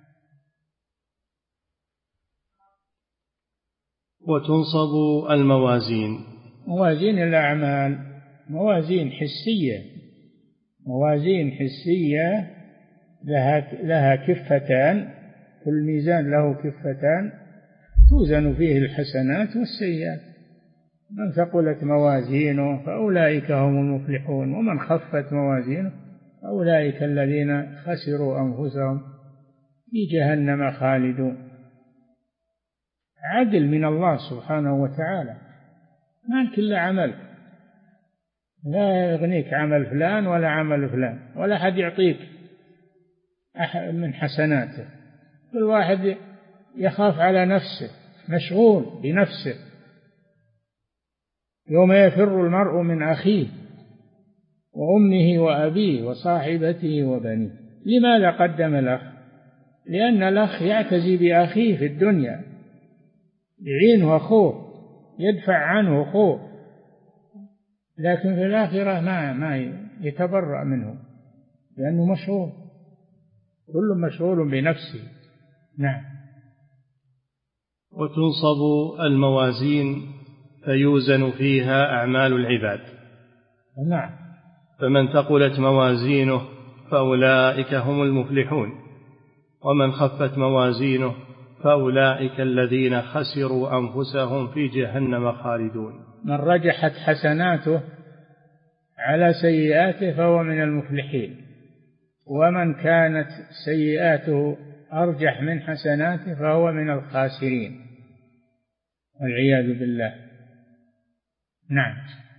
وتنصب الموازين. موازين الأعمال موازين حسية، موازين حسية لها, لها كفتان، كل ميزان له كفتان توزن فيه الحسنات والسيئات، من ثقلت موازينه فأولئك هم المفلحون، ومن خفت موازينه فأولئك الذين خسروا أنفسهم في جهنم خالدون. عدل من الله سبحانه وتعالى، ما كل عمل، لا يغنيك عمل فلان ولا عمل فلان، ولا حد يعطيك من حسناته، كل واحد يخاف على نفسه، مشغول بنفسه. يوم يفر المرء من أخيه وأمه وأبيه وصاحبته وبنيه. لماذا قدم الأخ؟ لأن الأخ يعتزي بأخيه في الدنيا، يعينه أخوه، يدفع عنه أخوه، لكن في الآخرة ما ما يتبرأ منه لأنه مشغول، كل مشغول بنفسه. نعم. وتنصب الموازين فيوزن فيها أعمال العباد. نعم. فمن ثقلت موازينه فأولئك هم المفلحون، ومن خفت موازينه فأولئك الذين خسروا أنفسهم في جهنم خالدون. من رجحت حسناته على سيئاته فهو من المفلحين، ومن كانت سيئاته أرجح من حسناته فهو من الخاسرين والعياذ بالله. نعم.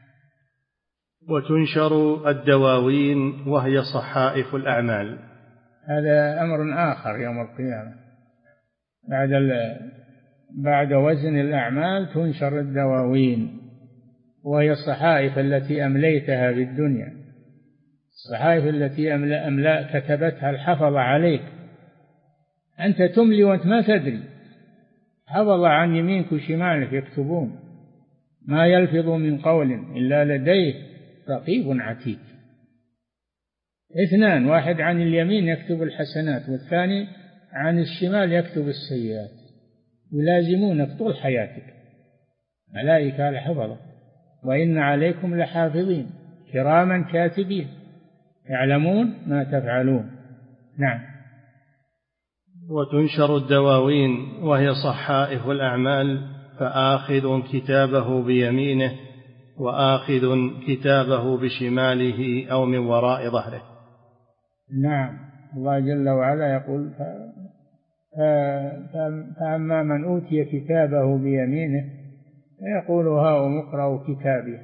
وتنشر الدواوين وهي صحائف الأعمال. هذا أمر آخر يوم القيامة، بعد بعد وزن الأعمال تنشر الدواوين، وهي الصحائف التي أمليتها في الدنيا، الصحائف التي أملا, أملا كتبتها الحفظة عليك. أنت تملي وأنت ما تدري، حفظ عن يمينك وشمالك يكتبون، ما يلفظ من قول إلا لديه رقيب عتيد. اثنان، واحد عن اليمين يكتب الحسنات، والثاني عن الشمال يكتب السيئات، يلازمونك طول حياتك ملائكة الحفظة. وإن عليكم لحافظين كراما كاتبين يعلمون ما تفعلون. نعم. وتنشر الدواوين وهي صحائف الأعمال، فآخذ كتابه بيمينه وآخذ كتابه بشماله أو من وراء ظهره. نعم. الله جل وعلا يقول: فأما من أوتي كتابه بيمينه فيقول هاؤم اقرءوا كتابي.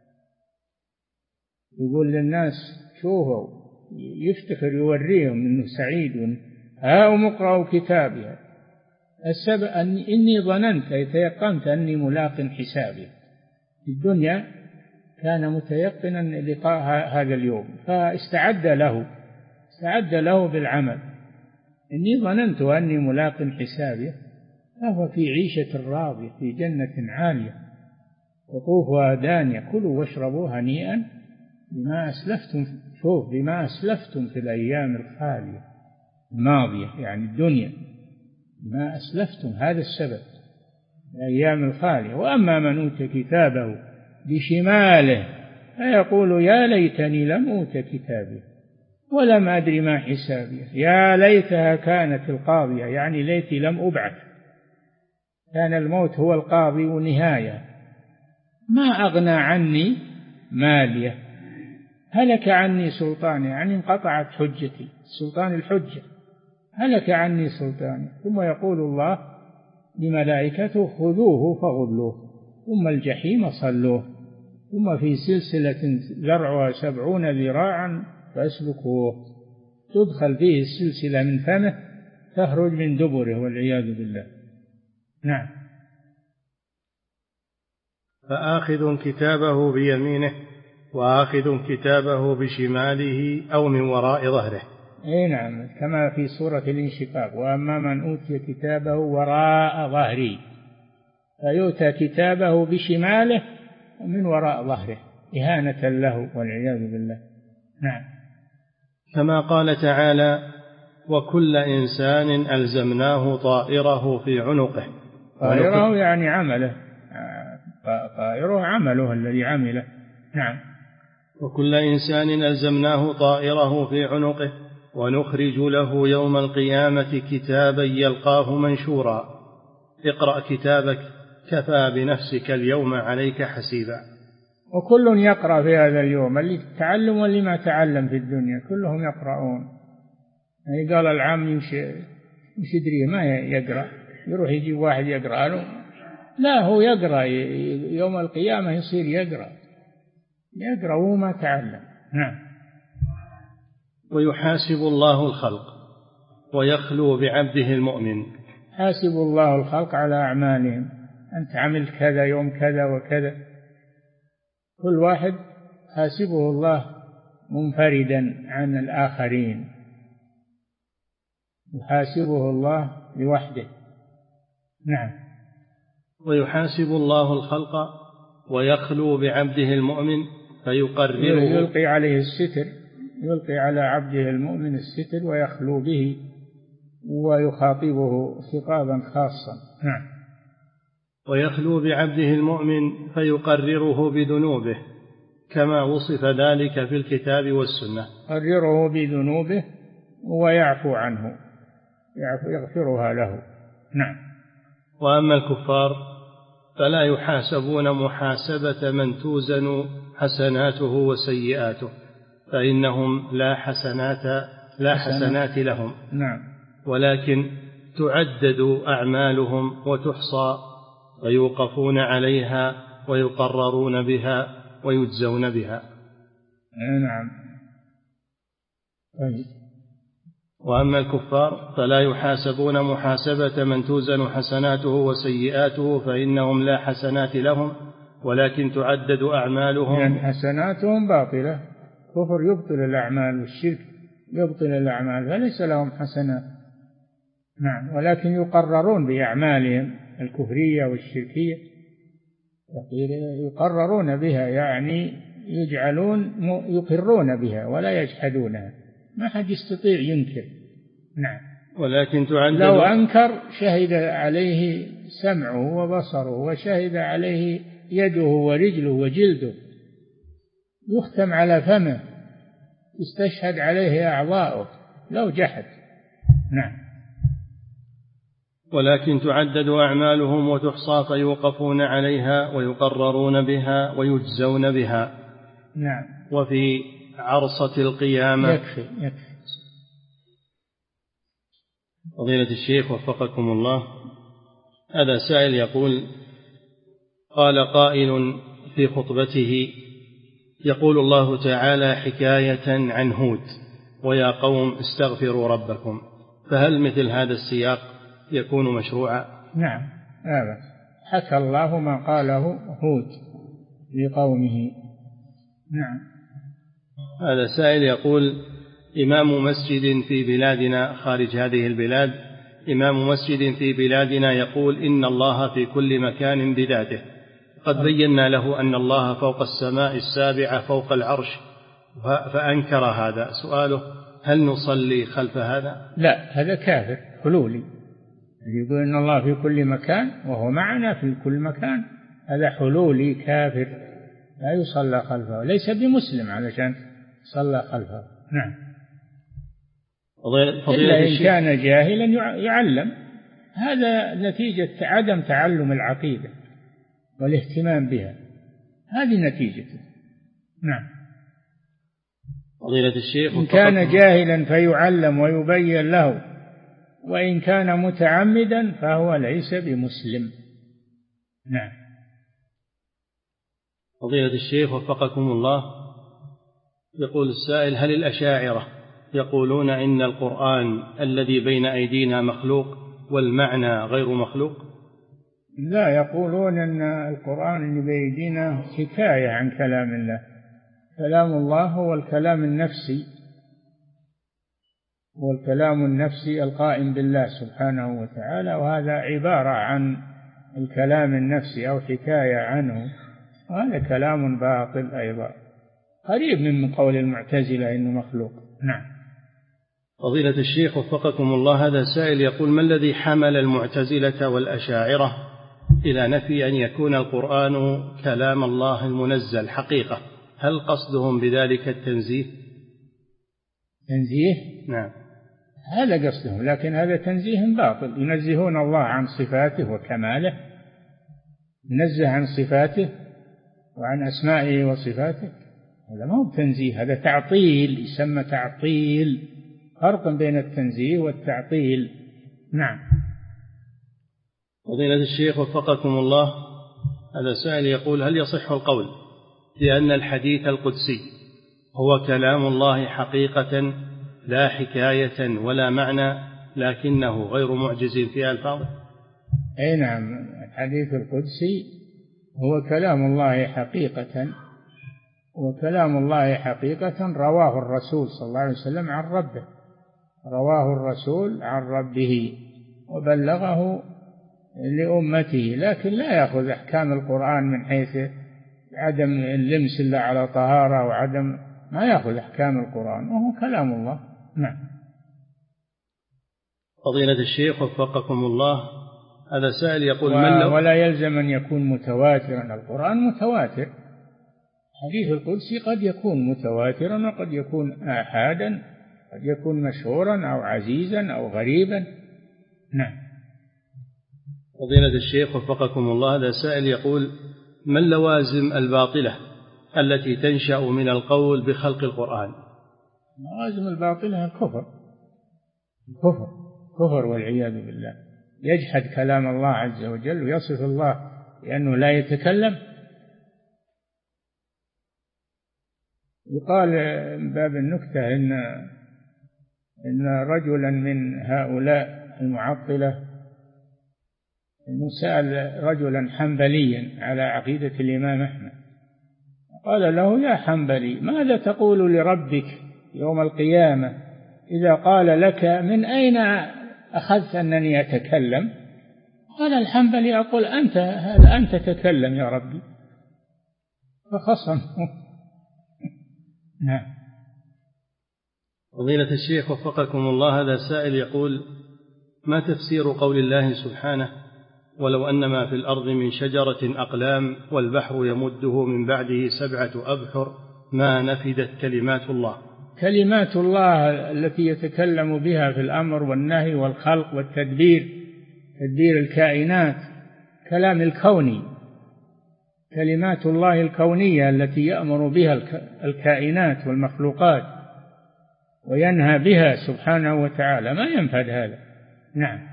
يقول للناس شوفوا، يفتخر يوريهم انه سعيد، هاؤم اقرءوا كتابي. السبب أن إني ظننت، أي تيقنت أني ملاق حسابي. في الدنيا كان متيقنا لقاء هذا اليوم فاستعد له استعد له بالعمل. إني ظننت أني ملاق حسابي، فهو في عيشة راضية في جنة عالية قطوفها دانية، كلوا واشربوا هنيئا بما أسلفتم شوف بما أسلفتم في الأيام الخالية الماضية، يعني الدنيا، بما أسلفتم، هذا السبب، الأيام الخالية. وأما من أوتي كتابه بشماله فيقول يا ليتني لم أوت كتابي ولم أدري ما حسابي، يا ليتها كانت القاضية، يعني ليتي لم أبعث، كان الموت هو القاضي ونهاية. ما أغنى عني مالية، هلك عني سلطاني، يعني انقطعت حجتي، سلطان الحجة، هلك عني سلطاني. ثم يقول الله لملائكته خذوه فغلوه ثم الجحيم صلوه ثم في سلسلة ذرعها سبعون ذراعا فاسلكوه، تدخل فيه السلسلة من فمه تخرج من دبره والعياذ بالله. نعم. فآخذ كتابه بيمينه وآخذ كتابه بشماله أو من وراء ظهره. اي نعم، كما في سورة الانشقاق: وأما من أوتي كتابه وراء ظهري، فيؤتى كتابه بشماله ومن وراء ظهره إهانة له والعياذ بالله. نعم. كما قال تعالى: وكل إنسان ألزمناه طائره في عنقه. طائره يعني عمله، طائره عمله الذي عمله. نعم. وكل إنسان ألزمناه طائره في عنقه ونخرج له يوم القيامة كتابا يلقاه منشورا اقرأ كتابك كفى بنفسك اليوم عليك حسيبا. وكل يقرأ في هذا اليوم، اللي تعلم واللي ما تعلم في الدنيا كلهم يقرؤون. يعني قال العام يمشي مش يدري ما يقرأ، يروح يجيب واحد يقرأ له، لا هو يقرأ يوم القيامة، يصير يقرأ يقرأ وما تعلم. نعم. ويحاسب الله الخلق ويخلو بعبده المؤمن حاسب الله الخلق على أعمالهم، أنت عملت كذا يوم كذا وكذا، كل واحد حاسبه الله منفردا عن الآخرين، يحاسبه الله لوحده. نعم. ويحاسب الله الخلق ويخلو بعبده المؤمن فيقرره، يلقي عليه الستر، يلقي على عبده المؤمن الستر ويخلو به ويخاطبه خطابا خاصا. نعم. ويخلو بعبده المؤمن فيقرره بذنوبه كما وصف ذلك في الكتاب والسنة. يقرره بذنوبه ويعفو عنه، يعفو يغفرها له. نعم. وأما الكفار فلا يحاسبون محاسبة من توزن حسناته وسيئاته، فإنهم لا حسنات لا حسنات لهم. نعم. ولكن تعدد أعمالهم وتحصى ويوقفون عليها ويقررون بها ويجزون بها. نعم. طيب. وأما الكفار فلا يحاسبون محاسبة من توزن حسناته وسيئاته، فإنهم لا حسنات لهم ولكن تعدد أعمالهم، يعني حسناتهم باطلة، كفر يبطل الأعمال والشرك يبطل الأعمال، فليس لهم حسنات. نعم. ولكن يقررون بأعمالهم الكفرية والشركية، يقررون بها، يعني يجعلون يقرون بها ولا يجحدونها، ما حد يستطيع ينكر. نعم. ولكن تعدد، لو أنكر شهد عليه سمعه وبصره وشهد عليه يده ورجله وجلده، يختم على فمه، يستشهد عليه أعضاؤه لو جحد. نعم. ولكن تعدد أعمالهم وتحصى فيوقفون عليها ويقررون بها ويجزون بها. نعم. وفي عرصة القيامة يكفي يكفي. فضيلة الشيخ وفقكم الله، هذا سائل يقول: قال قائل في خطبته يقول الله تعالى حكاية عن هود: ويا قوم استغفروا ربكم، فهل مثل هذا السياق يكون مشروعا؟ نعم. هذا حكى الله ما قاله هود لقومه. نعم. هذا سائل يقول: إمام مسجد في بلادنا خارج هذه البلاد إمام مسجد في بلادنا يقول إن الله في كل مكان بذاته، قد بينا له أن الله فوق السماء السابعة فوق العرش، فأنكر هذا. سؤاله: هل نصلي خلف هذا؟ لا، هذا كافر حلولي، يقول إن الله في كل مكان وهو معنا في كل مكان، هذا حلولي كافر لا يصلى خلفه، ليس بمسلم علشان صلى خلفه. نعم. إلا إن كان جاهلا يعلم، هذا نتيجة عدم تعلم العقيدة والاهتمام بها، هذه نتيجته. نعم. فضيلة الشيخ، إن كان جاهلا فيعلم ويبين له، وإن كان متعمدا فهو ليس بمسلم. نعم. فضيلة الشيخ وفقكم الله، يقول السائل: هل الأشاعرة يقولون إن القرآن الذي بين أيدينا مخلوق والمعنى غير مخلوق؟ لا، يقولون أن القرآن اللي بأيدينا حكاية عن كلام الله، كلام الله هو الكلام النفسي، هو الكلام النفسي القائم بالله سبحانه وتعالى، وهذا عبارة عن الكلام النفسي أو حكاية عنه، وهذا كلام باطل أيضا، قريب من قول المعتزلة إنه مخلوق. نعم. فضيلة الشيخ وفقكم الله، هذا سائل يقول: ما الذي حمل المعتزلة والأشاعرة إلى نفي أن يكون القرآن كلام الله المنزل حقيقة؟ هل قصدهم بذلك التنزيه؟ تنزيه؟ نعم، هذا قصدهم، لكن هذا تنزيه باطل، ينزهون الله عن صفاته وكماله، ينزه عن صفاته وعن أسمائه وصفاته، هذا ما هو تنزيه، هذا تعطيل، يسمى تعطيل، فرق بين التنزيه والتعطيل. نعم. فضيلة الشيخ وفقكم الله، هذا سائل يقول: هل يصح القول بأن الحديث القدسي هو كلام الله حقيقة لا حكاية ولا معنى، لكنه غير معجز في ألفاظه؟ أي نعم، الحديث القدسي هو كلام الله حقيقة، وكلام الله حقيقة رواه الرسول صلى الله عليه وسلم عن ربه، رواه الرسول عن ربه وبلغه لأمته، لكن لا يأخذ أحكام القرآن من حيث عدم اللمس إلا على طهارة وعدم، ما يأخذ أحكام القرآن وهو كلام الله. نعم. فضيلة الشيخ وفقكم الله، هذا سائل يقول من لو ولا يلزم أن يكون متواترا، القرآن متواتر، الحديث القدسي قد يكون متواترا وقد يكون آحادا، قد يكون مشهورا أو عزيزا أو غريبا. نعم. فضيلة الشيخ وفقكم الله، هذا سائل يقول ما اللوازم الباطلة التي تنشأ من القول بخلق القرآن؟ اللوازم الباطلة كفر، كفر كفر والعياذ بالله، يجحد كلام الله عز وجل ويصف الله لأنه لا يتكلم. يقال من باب النكتة إن إن رجلا من هؤلاء المعطلة إنه سأل رجلا حنبليا على عقيدة الإمام أحمد، قال له يا حنبلي ماذا تقول لربك يوم القيامة إذا قال لك من أين أخذت أنني أتكلم؟ قال الحنبلي أقول أنت هذا أنت تتكلم يا ربي، فخصم. نعم. فضيلة الشيخ وفقكم الله، هذا سائل يقول ما تفسير قول الله سبحانه ولو أن ما في الأرض من شجرة أقلام والبحر يمده من بعده سبعة أبحر ما نفدت كلمات الله؟ كلمات الله التي يتكلم بها في الأمر والنهي والخلق والتدبير، تدبير الكائنات، كلام الكوني، كلمات الله الكونية التي يأمر بها الكائنات والمخلوقات وينهى بها سبحانه وتعالى، ما ينفد هذا. نعم.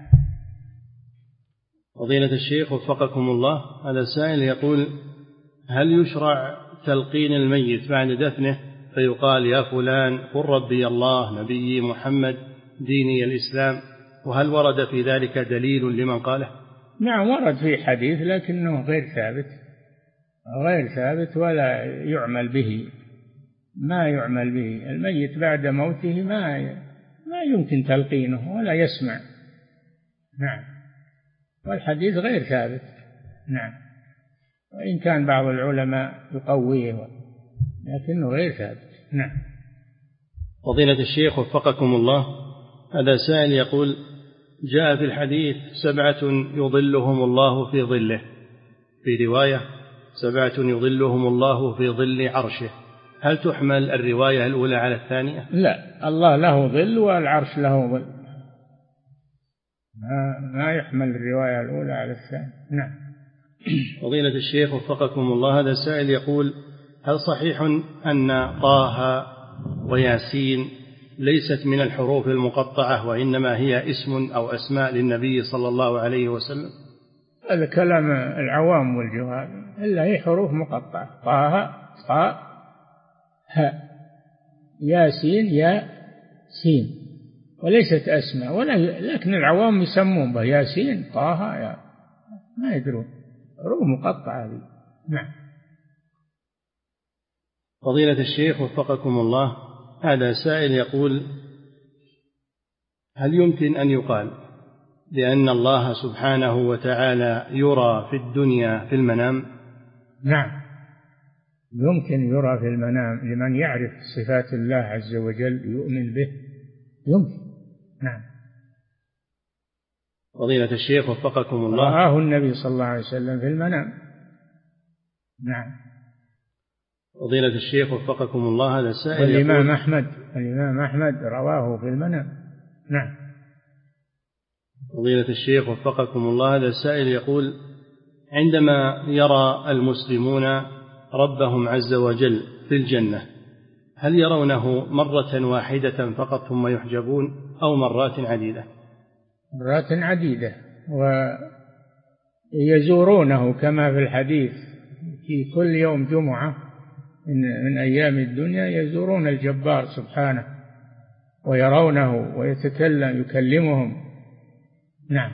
فضيلة الشيخ وفقكم الله، هذا سائل يقول هل يشرع تلقين الميت بعد دفنه فيقال يا فلان قل ربي الله نبي محمد ديني الإسلام، وهل ورد في ذلك دليل لمن قاله؟ نعم ورد في حديث لكنه غير ثابت، غير ثابت ولا يعمل به، ما يعمل به. الميت بعد موته ما ما يمكن تلقينه ولا يسمع. نعم. والحديث غير ثابت. نعم. وإن كان بعض العلماء يقويه لكنه غير ثابت. نعم. فضيلة الشيخ وفقكم الله، هذا سائل يقول جاء في الحديث سبعة يظلهم الله في ظله، في رواية سبعة يظلهم الله في ظل عرشه، هل تحمل الرواية الأولى على الثانية؟ لا، الله له ظل والعرش له ظل، ما يحمل الرواية الأولى على الثانية. نعم. فضيلة الشيخ وفقكم الله، هذا سائل يقول هل صحيح أن طه وياسين ليست من الحروف المقطعة وإنما هي اسم أو أسماء للنبي صلى الله عليه وسلم؟ هذا كلام العوام والجهال، إلا هي حروف مقطعة، طه طاء هاء، ياسين يا سين، وليست أسماء، ولا لكن العوام يسمون به ياسين طه يا، ما يدرون، حروف مقطعة هذه. نعم. فضيلة الشيخ وفقكم الله، هذا سائل يقول هل يمكن أن يقال بأن الله سبحانه وتعالى يرى في الدنيا في المنام؟ نعم، يمكن يرى في المنام لمن يعرف صفات الله عز وجل يؤمن به، يمكن. نعم. فضيلة الشيخ وفقكم الله، رآه النبي صلى الله عليه وسلم في المنام. نعم. فضيلة الشيخ وفقكم الله، هذا سائل والإمام أحمد الإمام أحمد رواه في المنام. نعم. فضيلة الشيخ وفقكم الله، هذا سائل يقول عندما يرى المسلمون ربهم عز وجل في الجنة هل يرونه مرة واحدة فقط ثم يحجبون أو مرات عديدة؟ مرات عديدة، ويزورونه كما في الحديث في كل يوم جمعة من أيام الدنيا يزورون الجبار سبحانه ويرونه ويتكلم يكلمهم. نعم.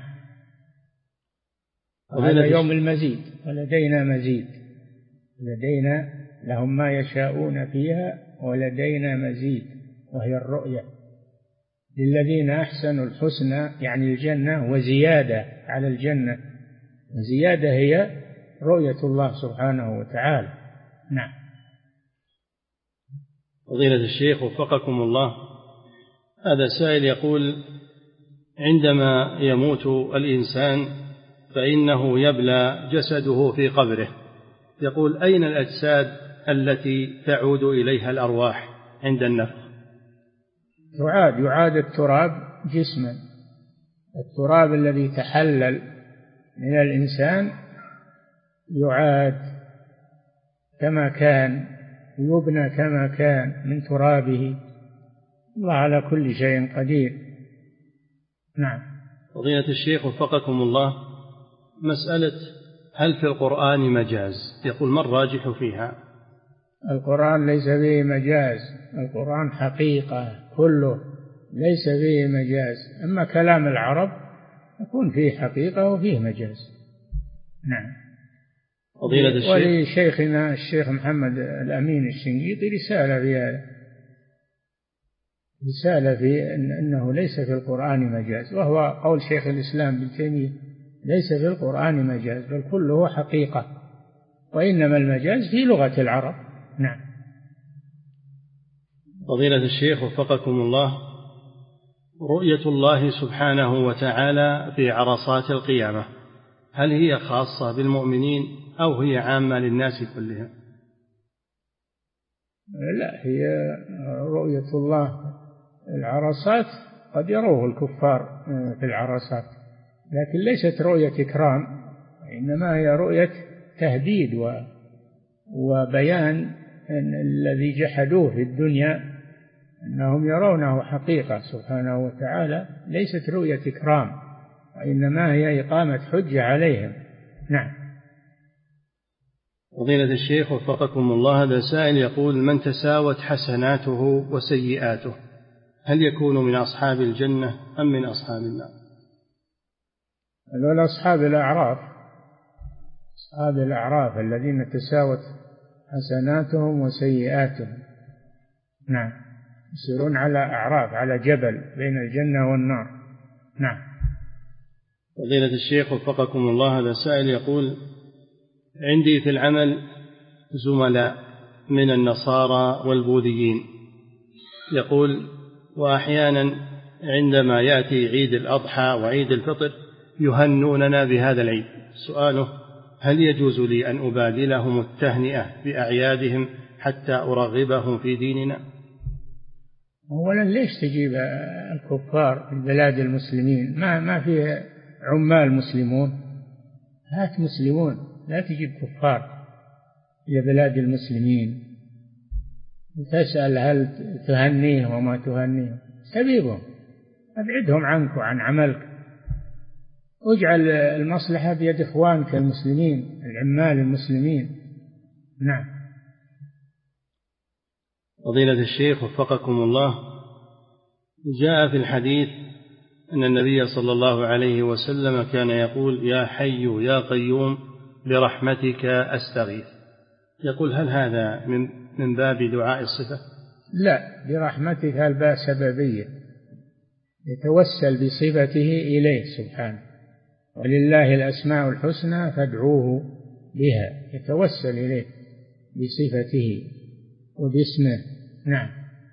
وهذا يوم المزيد، ولدينا مزيد، لدينا لهم ما يشاءون فيها ولدينا مزيد، وهي الرؤية للذين أحسنوا الحسنى يعني الجنة وزيادة على الجنة، زيادة هي رؤية الله سبحانه وتعالى. نعم. فضيلة الشيخ وفقكم الله، هذا سائل يقول: عندما يموت الإنسان فإنه يبلى جسده في قبره، يقول: أين الأجساد التي تعود إليها الأرواح عند النفخ؟ يعاد يعاد التراب جسما، التراب الذي تحلل من الإنسان يعاد كما كان، يبنى كما كان من ترابه. الله على كل شيء قدير. نعم. فضيلة الشيخ وفقكم الله، مسألة هل في القرآن مجاز؟ يقول: ما الراجح فيها؟ القرآن ليس فيه مجاز، القرآن حقيقة كله، ليس فيه مجاز. أما كلام العرب يكون فيه حقيقة وفيه مجاز. نعم. فضيلة الشيخ، ولشيخنا الشيخ محمد الأمين الشنقيطي رسالة في هذا، رسالة في إن أنه ليس في القرآن مجاز، وهو قول شيخ الإسلام ابن تيمية: ليس في القرآن مجاز بل كله حقيقة، وإنما المجاز في لغة العرب. نعم. فضيلة الشيخ وفقكم الله، رؤية الله سبحانه وتعالى في عرصات القيامة هل هي خاصة بالمؤمنين أو هي عامة للناس كلهم؟ لا، هي رؤية الله العرصات قد يروه الكفار في العرصات، لكن ليست رؤية إكرام، إنما هي رؤية تهديد وبيان أن الذي جحدوه في الدنيا أنهم يرونه حقيقة سبحانه وتعالى، ليست رؤية إكرام، وإنما هي إقامة حجة عليهم. نعم. فضيلة الشيخ وفقكم الله، هذا سائل يقول: من تساوت حسناته وسيئاته هل يكون من أصحاب الجنة أم من أصحاب النار؟ هذول أصحاب الأعراف، أصحاب الأعراف الذين تساوت حسناتهم وسيئاتهم. نعم. يسيرون على أعراف، على جبل بين الجنة والنار. نعم. فضيلة الشيخ وفقكم الله، هذا سائل يقول: عندي في العمل زملاء من النصارى والبوذيين، يقول: وأحيانا عندما يأتي عيد الأضحى وعيد الفطر يهنوننا بهذا العيد. سؤاله: هل يجوز لي أن أبادلهم التهنئة بأعيادهم حتى أرغبهم في ديننا؟ أولا ليش تجيب الكفار في بلاد المسلمين؟ ما ما فيه عمال مسلمون، هات مسلمون، لا تجيب كفار إلى بلاد المسلمين وتسأل هل تهنيه وما تهنيه. سبيبهم، أبعدهم عنك وعن عملك، واجعل المصلحة بيد إخوانك المسلمين العمال المسلمين. نعم. فضيلة الشيخ وفقكم الله، جاء في الحديث أن النبي صلى الله عليه وسلم كان يقول: يا حي يا قيوم برحمتك أستغيث. يقول: هل هذا من من باب دعاء الصفة؟ لا، برحمتك الباء سببية، يتوسل بصفته إليه سبحانه، ولله الأسماء الحسنى فادعوه بها، يتوسل إليه بصفته وباسمه. نعم.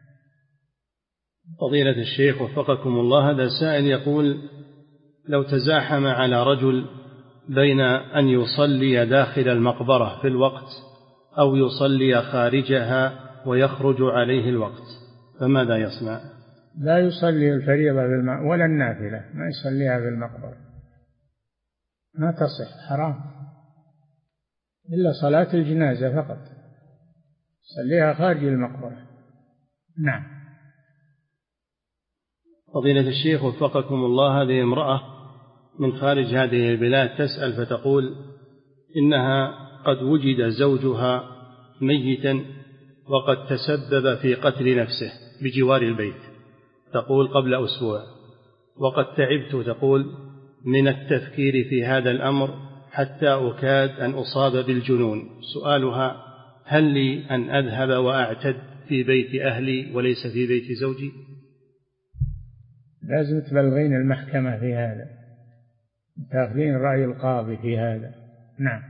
فضيلة الشيخ وفقكم الله، هذا سائل يقول: لو تزاحم على رجل بين أن يصلي داخل المقبرة في الوقت أو يصلي خارجها ويخرج عليه الوقت فماذا يصنع؟ لا يصلي الفريضة ولا النافلة، ما يصليها في المقبرة، ما تصح، حرام، إلا صلاة الجنازة فقط، صليها خارج المقبرة. نعم. فضيلة الشيخ وفقكم الله، هذه امرأة من خارج هذه البلاد تسأل فتقول إنها قد وجد زوجها ميتا وقد تسبب في قتل نفسه بجوار البيت، تقول قبل أسبوع، وقد تعبت تقول من التفكير في هذا الأمر حتى أكاد أن أصاب بالجنون. سؤالها: هل لي أن أذهب وأعتد في بيت أهلي وليس في بيت زوجي؟ لازم تبلغين المحكمة في هذا، تأخذين رأي القاضي في هذا. نعم.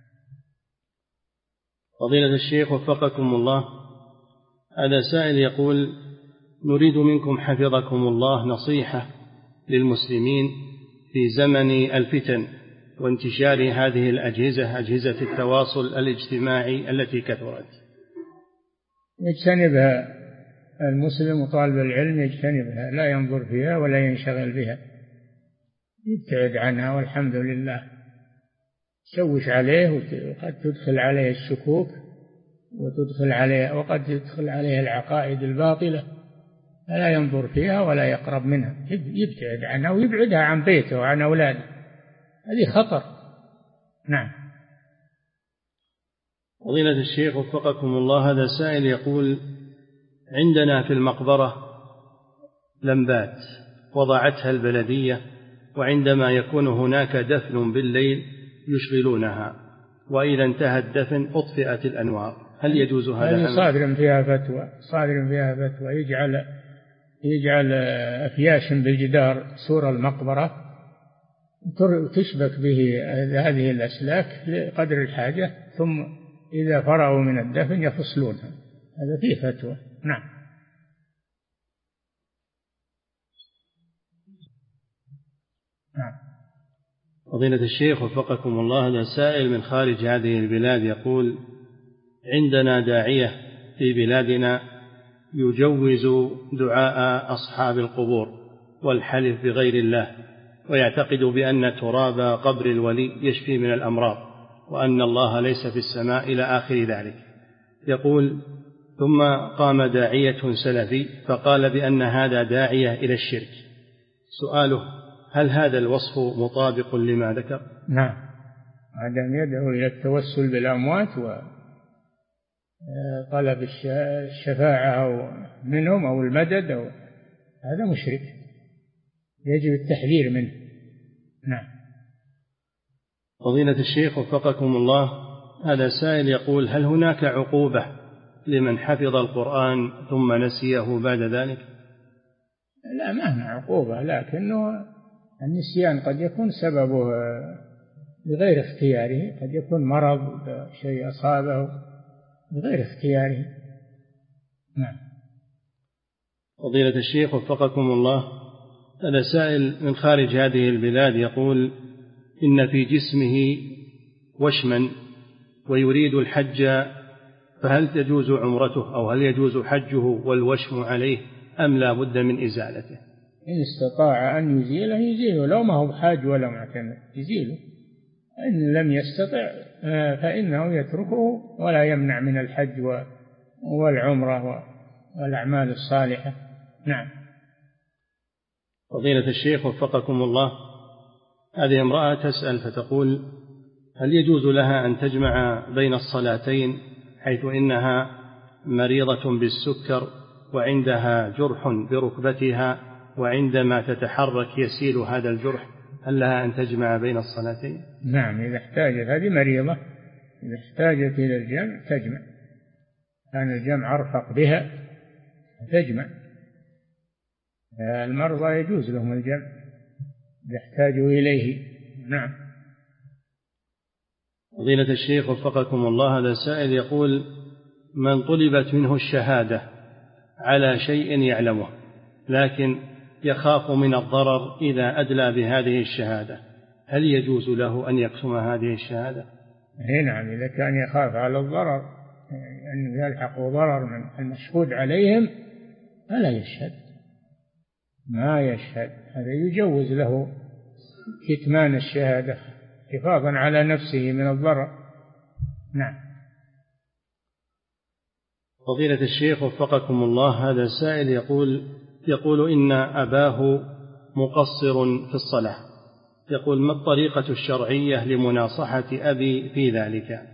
فضيلة الشيخ وفقكم الله، هذا سائل يقول: نريد منكم حفظكم الله نصيحة للمسلمين في زمن الفتن وانتشار هذه الأجهزة، أجهزة التواصل الاجتماعي التي كثرت. يجتنبها المسلم وطالب العلم، يجتنبها، لا ينظر فيها ولا ينشغل بها، يبتعد عنها، والحمد لله. تشوش عليه وقد تدخل عليه الشكوك وتدخل عليه وقد تدخل عليه العقائد الباطلة، فلا ينظر فيها ولا يقرب منها، يبتعد عنها ويبعدها عن بيته وعن أولاده، هذه خطر. نعم. فضيلة الشيخ وفقكم الله، هذا سائل يقول: عندنا في المقبرة لمبات وضعتها البلدية، وعندما يكون هناك دفن بالليل يشغلونها، وإذا انتهى الدفن أطفئت الأنوار، هل يجوز هذا؟ هذه صادر فيها فتوى، صادر فيها فتوى، يجعل يجعل أفياش بالجدار سور المقبرة وتشبك به هذه الأسلاك لقدر الحاجة، ثم إذا فرغوا من الدفن يفصلونها، هذا فيه فتوى. نعم. نعم. فضيلة الشيخ وفقكم الله، هذا سائل من خارج هذه البلاد يقول: عندنا داعية في بلادنا يجوز دعاء أصحاب القبور والحلف بغير الله، ويعتقد بأن تراب قبر الولي يشفي من الأمراض، وأن الله ليس في السماء إلى آخر ذلك. يقول: ثم قام داعية سلفي فقال بأن هذا داعية إلى الشرك. سؤاله: هل هذا الوصف مطابق لما ذكر؟ نعم، عدم يدعو إلى التوسل بالأموات وطلب الشفاعة منهم أو المدد أو هذا مشرك، يجب التحذير منه. نعم. فضيلة الشيخ وفقكم الله، هذا سائل يقول: هل هناك عقوبة لمن حفظ القرآن ثم نسيه بعد ذلك؟ لا، ما هنا عقوبة، لكنه النسيان قد يكون سببه بغير اختياره، قد يكون مرض، شيء أصابه بغير اختياره. نعم. فضيلة الشيخ وفقكم الله، هذا سائل من خارج هذه البلاد يقول: إن في جسمه وشما ويريد الحج، فهل تجوز عمرته أو هل يجوز حجه والوشم عليه أم لا بد من إزالته؟ إن استطاع أن يزيله يزيله، لو ما هو بحاج ولا معتمر يزيله. إن لم يستطع فإنه يتركه ولا يمنع من الحج والعمرة والأعمال الصالحة. نعم. فضيلة الشيخ وفقكم الله، هذه امرأة تسأل فتقول: هل يجوز لها أن تجمع بين الصلاتين، حيث إنها مريضة بالسكر وعندها جرح بركبتها، وعندما تتحرك يسيل هذا الجرح، هل لها أن تجمع بين الصلاتين؟ نعم، إذا احتاجت، هذه مريضة، إذا احتاجت إلى الجمع تجمع، كان الجمع أرفق بها تجمع. المرضى يجوز لهم الجمع إذا احتاجوا إليه. نعم. فضيلة الشيخ وفقكم الله، هذا سائل يقول: من طلبت منه الشهادة على شيء يعلمه لكن يخاف من الضرر إذا أدلى بهذه الشهادة، هل يجوز له أن يكتم هذه الشهادة؟ نعم، إذا كان يخاف على الضرر أن يلحق ضرر من المشهود عليهم فلا يشهد، ما يشهد، هذا يجوز له كتمان الشهادة حفاظا على نفسه من الضرر. نعم. فضيلة الشيخ وفقكم الله، هذا سائل يقول يقول إن أباه مقصر في الصلاة، يقول: ما الطريقة الشرعية لمناصحة أبي في ذلك؟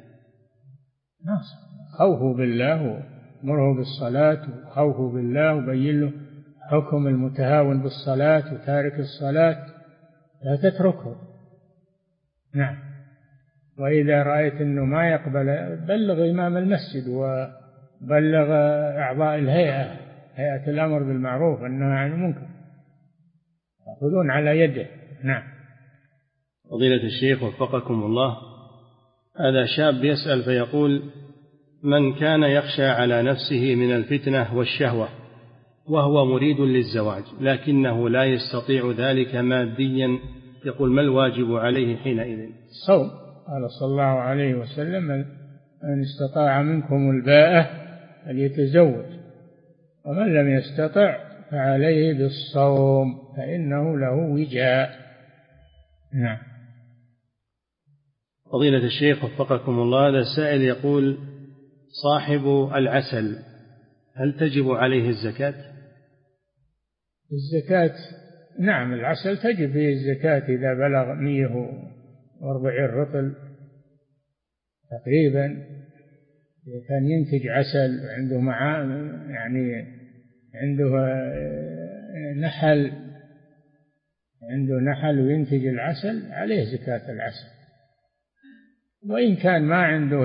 خوفه بالله ومره بالصلاة وخوفه بالله وبين له حكم المتهاون بالصلاة وتارك الصلاة لا تتركه. نعم. وإذا رأيت أنه ما يقبل بلغ إمام المسجد وبلغ أعضاء الهيئة، هيئة الأمر بالمعروف والنهي عن المنكر، يأخذون على يده. نعم. فضيلة الشيخ وفقكم الله، هذا شاب يسأل فيقول: من كان يخشى على نفسه من الفتنة والشهوة وهو مريد للزواج لكنه لا يستطيع ذلك ماديا، يقول: ما الواجب عليه حينئذ؟ الصوم. قال صلى الله عليه وسلم: من استطاع منكم الباءة فليتزوج، ومن لم يستطع فعليه بالصوم فإنه له وجاء. نعم. فضيلة الشيخ وفقكم الله، هذا السائل يقول: صاحب العسل هل تجب عليه الزكاة؟ الزكاة نعم، العسل تجب فيه الزكاة إذا بلغ مئة وأربعين رطل تقريبا. إذا كان ينتج عسل عنده معاه يعني عنده نحل عنده نحل وينتج العسل عليه زكاة العسل. وإن كان ما عنده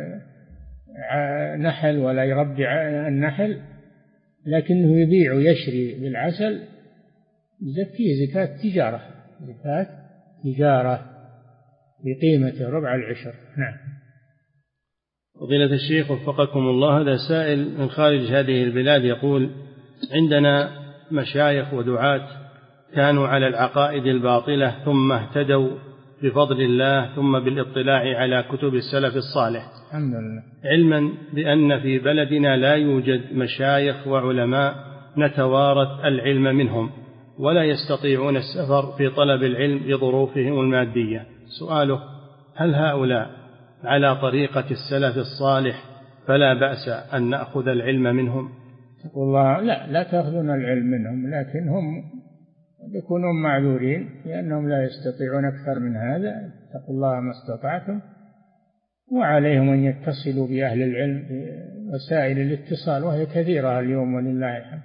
نحل ولا يربي النحل لكنه يبيع ويشري بالعسل يزكيه زكاة تجارة، زكاة تجارة بقيمة ربع العشر. نعم. فضيلة الشيخ وفقكم الله، هذا سائل من خارج هذه البلاد يقول: عندنا مشايخ ودعاة كانوا على العقائد الباطلة ثم اهتدوا بفضل الله ثم بالاطلاع على كتب السلف الصالح، الحمد لله، علما بأن في بلدنا لا يوجد مشايخ وعلماء نتوارث العلم منهم ولا يستطيعون السفر في طلب العلم لظروفهم المادية. سؤاله: هل هؤلاء على طريقة السلف الصالح فلا بأس أن نأخذ العلم منهم؟ والله لا لا تأخذون العلم منهم، لكن هم يكونون معذورين لأنهم لا يستطيعون أكثر من هذا. اتقوا الله ما استطعتم، وعليهم أن يتصلوا بأهل العلم بوسائل الاتصال وهي كثيرة اليوم ولله الحمد،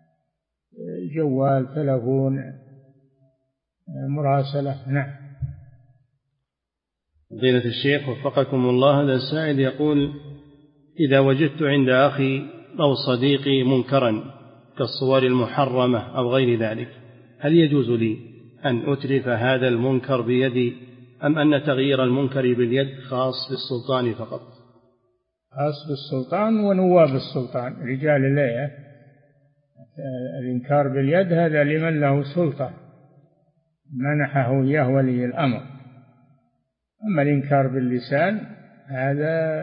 جوال، تلفون، مراسلة. نعم. فضيلة الشيخ وفقكم الله، هذا السائل يقول: إذا وجدت عند أخي أو صديقي منكرا كالصور المحرمة أو غير ذلك، هل يجوز لي أن أترف هذا المنكر بيدي أم أن تغيير المنكر باليد خاص بالسلطان فقط؟ خاص بالسلطان ونواب السلطان رجال الهيئة. الإنكار باليد هذا لمن له سلطة منحه إياه ولي الأمر. أما الإنكار باللسان هذا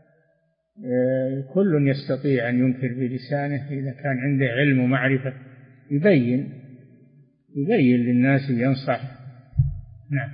كل يستطيع أن ينكر بلسانه إذا كان عنده علم ومعرفة، يبين يبين للناس ينصح. نعم.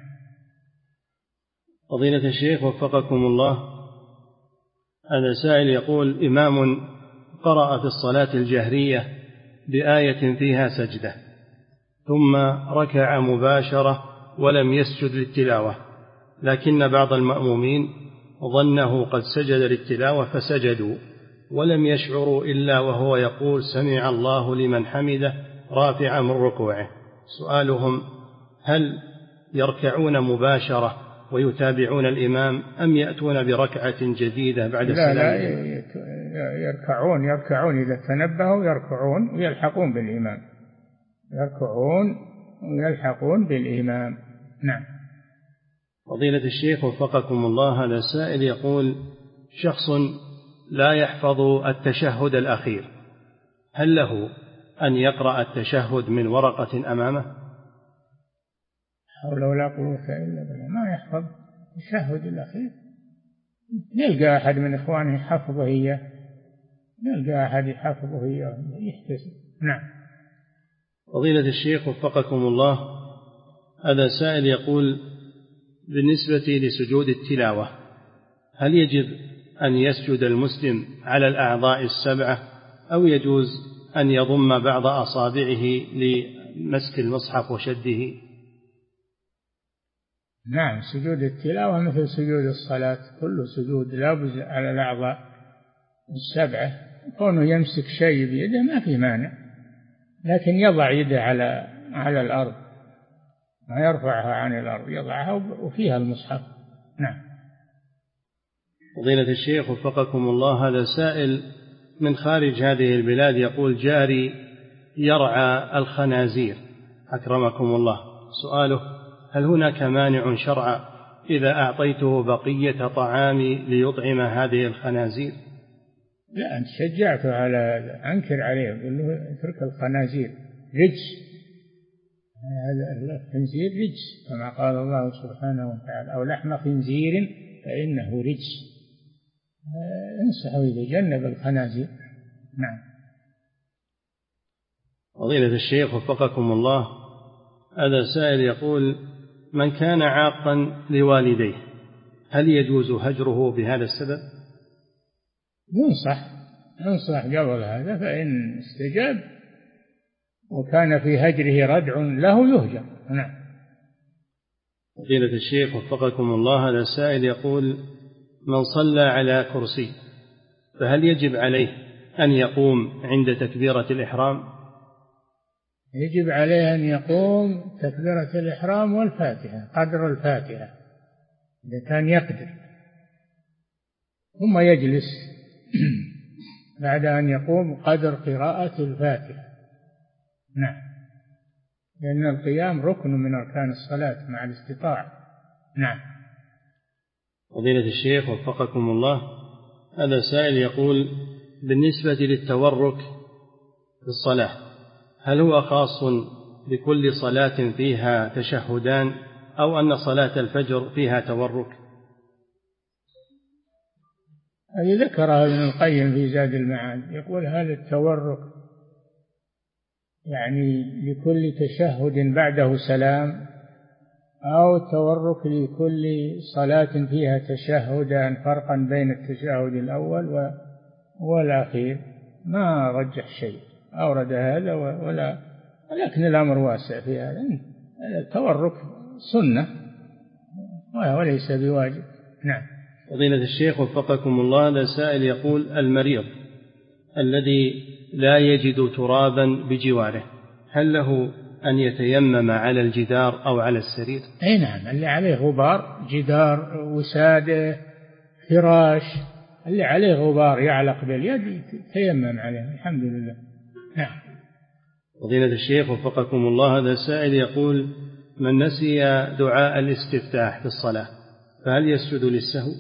فضيلة الشيخ وفقكم الله، هذا سائل يقول: إمام قرأ في الصلاة الجهرية بآية فيها سجدة ثم ركع مباشرة ولم يسجد للتلاوة، لكن بعض المأمومين ظنه قد سجد للتلاوة فسجدوا ولم يشعروا إلا وهو يقول: سمع الله لمن حمده رافعا من ركوعه. سؤالهم: هل يركعون مباشرة ويتابعون الإمام أم يأتون بركعة جديدة بعد السلام؟ لا لا، يركعون يركعون إذا تنبهوا يركعون ويلحقون بالإمام، يركعون ويلحقون بالإمام. نعم. فضيلة الشيخ وفقكم الله، هذا السائل يقول: شخص لا يحفظ التشهد الأخير، هل له أن يقرأ التشهد من ورقة أمامه؟ حول ولا قوة إلا بالله، ما يحفظ التشهد الأخير، يلقى أحد من إخوانه يحفظه إياه، يلقى أحد يحفظه إياه يحتسب. نعم. فضيلة الشيخ وفقكم الله، هذا سائل يقول: بالنسبة لسجود التلاوة هل يجب أن يسجد المسلم على الأعضاء السبعة أو يجوز أن يضم بعض أصابعه لمسك المصحف وشده؟ نعم، سجود التلاوة مثل سجود الصلاة، كل سجود لابد على الأعضاء السبعة، كونه يمسك شيء بيده ما في مانع، لكن يضع يده على على الأرض، ما يرفعها عن الأرض، يضعها وفيها المصحف. نعم. فضيلة الشيخ وفقكم الله، هذا سائل من خارج هذه البلاد يقول: جاري يرعى الخنازير أكرمكم الله، سؤاله: هل هناك مانع شرعا إذا أعطيته بقية طعامي ليطعم هذه الخنازير؟ لا، أنت شجعته على هذا، أنكر عليه، قل له اترك الخنازير، رجس، هذا الخنزير رجس كما قال الله سبحانه وتعالى: أو لحم خنزير فإنه رجس. انصحوا يتجنب الخنازير. نعم. فضيلة الشيخ وفقكم الله، هذا سائل يقول: من كان عاقا لوالديه هل يجوز هجره بهذا السبب؟ ينصح ينصح قبل هذا، فإن استجاب وكان في هجره ردع له يهجر. نعم. فضيلة الشيخ وفقكم الله، هذا سائل يقول: من صلى على كرسي فهل يجب عليه أن يقوم عند تكبيرة الإحرام؟ يجب عليه أن يقوم تكبيرة الإحرام والفاتحة قدر الفاتحة إذا كان يقدر، ثم يجلس بعد أن يقوم قدر قراءة الفاتحة. نعم، لأن القيام ركن من أركان الصلاة مع الاستطاعة. نعم. فضيلة الشيخ وفقكم الله، هذا سائل يقول: بالنسبة للتورك في الصلاة هل هو خاص بكل صلاة فيها تشهدان أو أن صلاة الفجر فيها تورك؟ هذه ذكرها ابن القيم في زاد المعاد، يقول: هل التورك يعني لكل تشهد بعده سلام، أو التورك لكل صلاة فيها تشهدان، فرقا بين التشهد الأول والأخير؟ ما رجح شيء، أورد هذا ولا، ولكن الأمر واسع في هذا. التورك سنة وليس بواجب. نعم. فضيلة الشيخ وفقكم الله، هذا سائل يقول: المريض الذي لا يجد ترابا بجواره هل له أن يتيمم على الجدار أو على السرير؟ أي نعم، اللي عليه غبار، جدار، وسادة، فراش، اللي عليه غبار يعلق باليد يتيمم عليه، الحمد لله. نعم. فضيلة الشيخ وفقكم الله، هذا سائل يقول: من نسي دعاء الاستفتاح في الصلاة فهل يسجد للسهو؟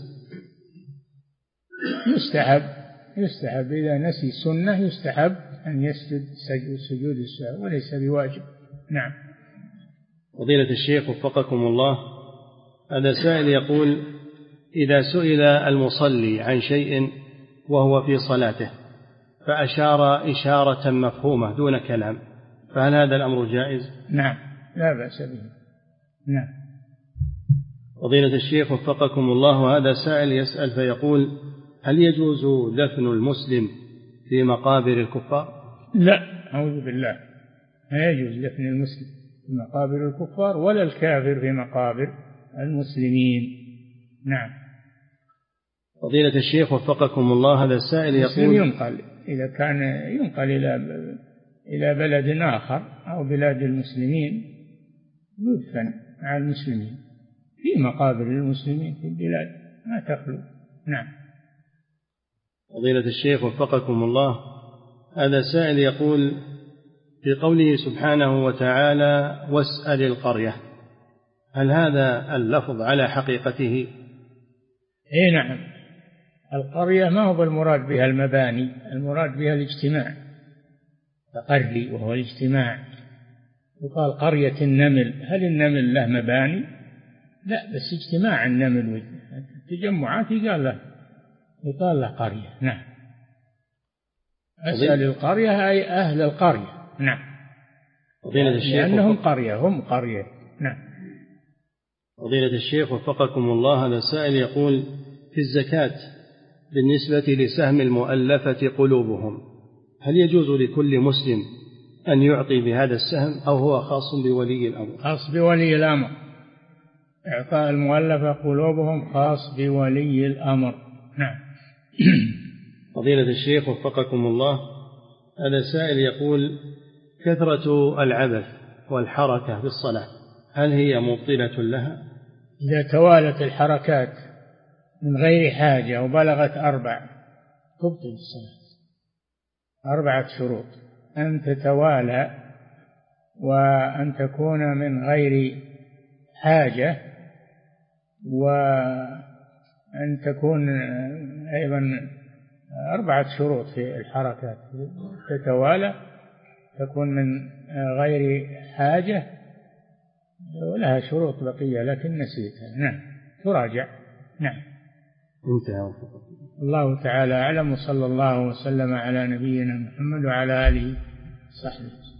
يستحب يستحب إذا نسي سنة يستحب أن يسجد سجود السهو وليس بواجب. نعم. فضيلة الشيخ وفقكم الله، هذا سائل يقول: إذا سئل المصلي عن شيء وهو في صلاته فأشار إشارة مفهومة دون كلام فهل هذا الأمر جائز؟ نعم، لا بأس به. نعم. فضيلة الشيخ وفقكم الله، هذا سائل يسأل فيقول: هل يجوز دفن المسلم في مقابر الكفار؟ لا، أعوذ بالله، لا يجوز دفن المسلم في مقابر الكفار ولا الكافر في مقابر المسلمين. نعم. فضيلة الشيخ وفقكم الله، هذا السائل يقول: ينقل إذا كان ينقل إلى إلى بلد آخر أو بلاد المسلمين يدفن مع المسلمين في مقابر المسلمين في البلاد ما تخلو. نعم. فضيلة الشيخ وفقكم الله، هذا سائل يقول: في قوله سبحانه وتعالى واسأل القرية هل هذا اللفظ على حقيقته؟ اي نعم، القرية ما هو المراد بها المباني، المراد بها الاجتماع، تقري وهو الاجتماع. يقال قرية النمل، هل النمل له مباني؟ لا، بس اجتماع النمل التجمعات يقال له يقال له قرية. نعم. أسأل القرية أي أهل القرية. نعم، لأنهم قرية، هم قرية. نعم. فضيلة الشيخ وفقكم الله، هذا السائل يقول: في الزكاة بالنسبة لسهم المؤلفة قلوبهم هل يجوز لكل مسلم أن يعطي بهذا السهم أو هو خاص بولي الأمر؟ خاص بولي الأمر، إعطاء المؤلفة قلوبهم خاص بولي الأمر. نعم. فضيلة الشيخ وفقكم الله، هذا سائل يقول: كثرة العبث والحركة في الصلاة هل هي مبطلة لها؟ إذا توالت الحركات من غير حاجة وبلغت أربع تبطل الصلاة. أربعة شروط: أن تتوالى، وأن تكون من غير حاجة، وأن تكون أيضا أربعة شروط في الحركات: تتوالى، تكون من غير حاجة، ولها شروط بقية لكن نسيتها. نعم تراجع. نعم. انتهى. الله تعالى أعلم، وصلى الله وسلم على نبينا محمد وعلى آله وصحبه.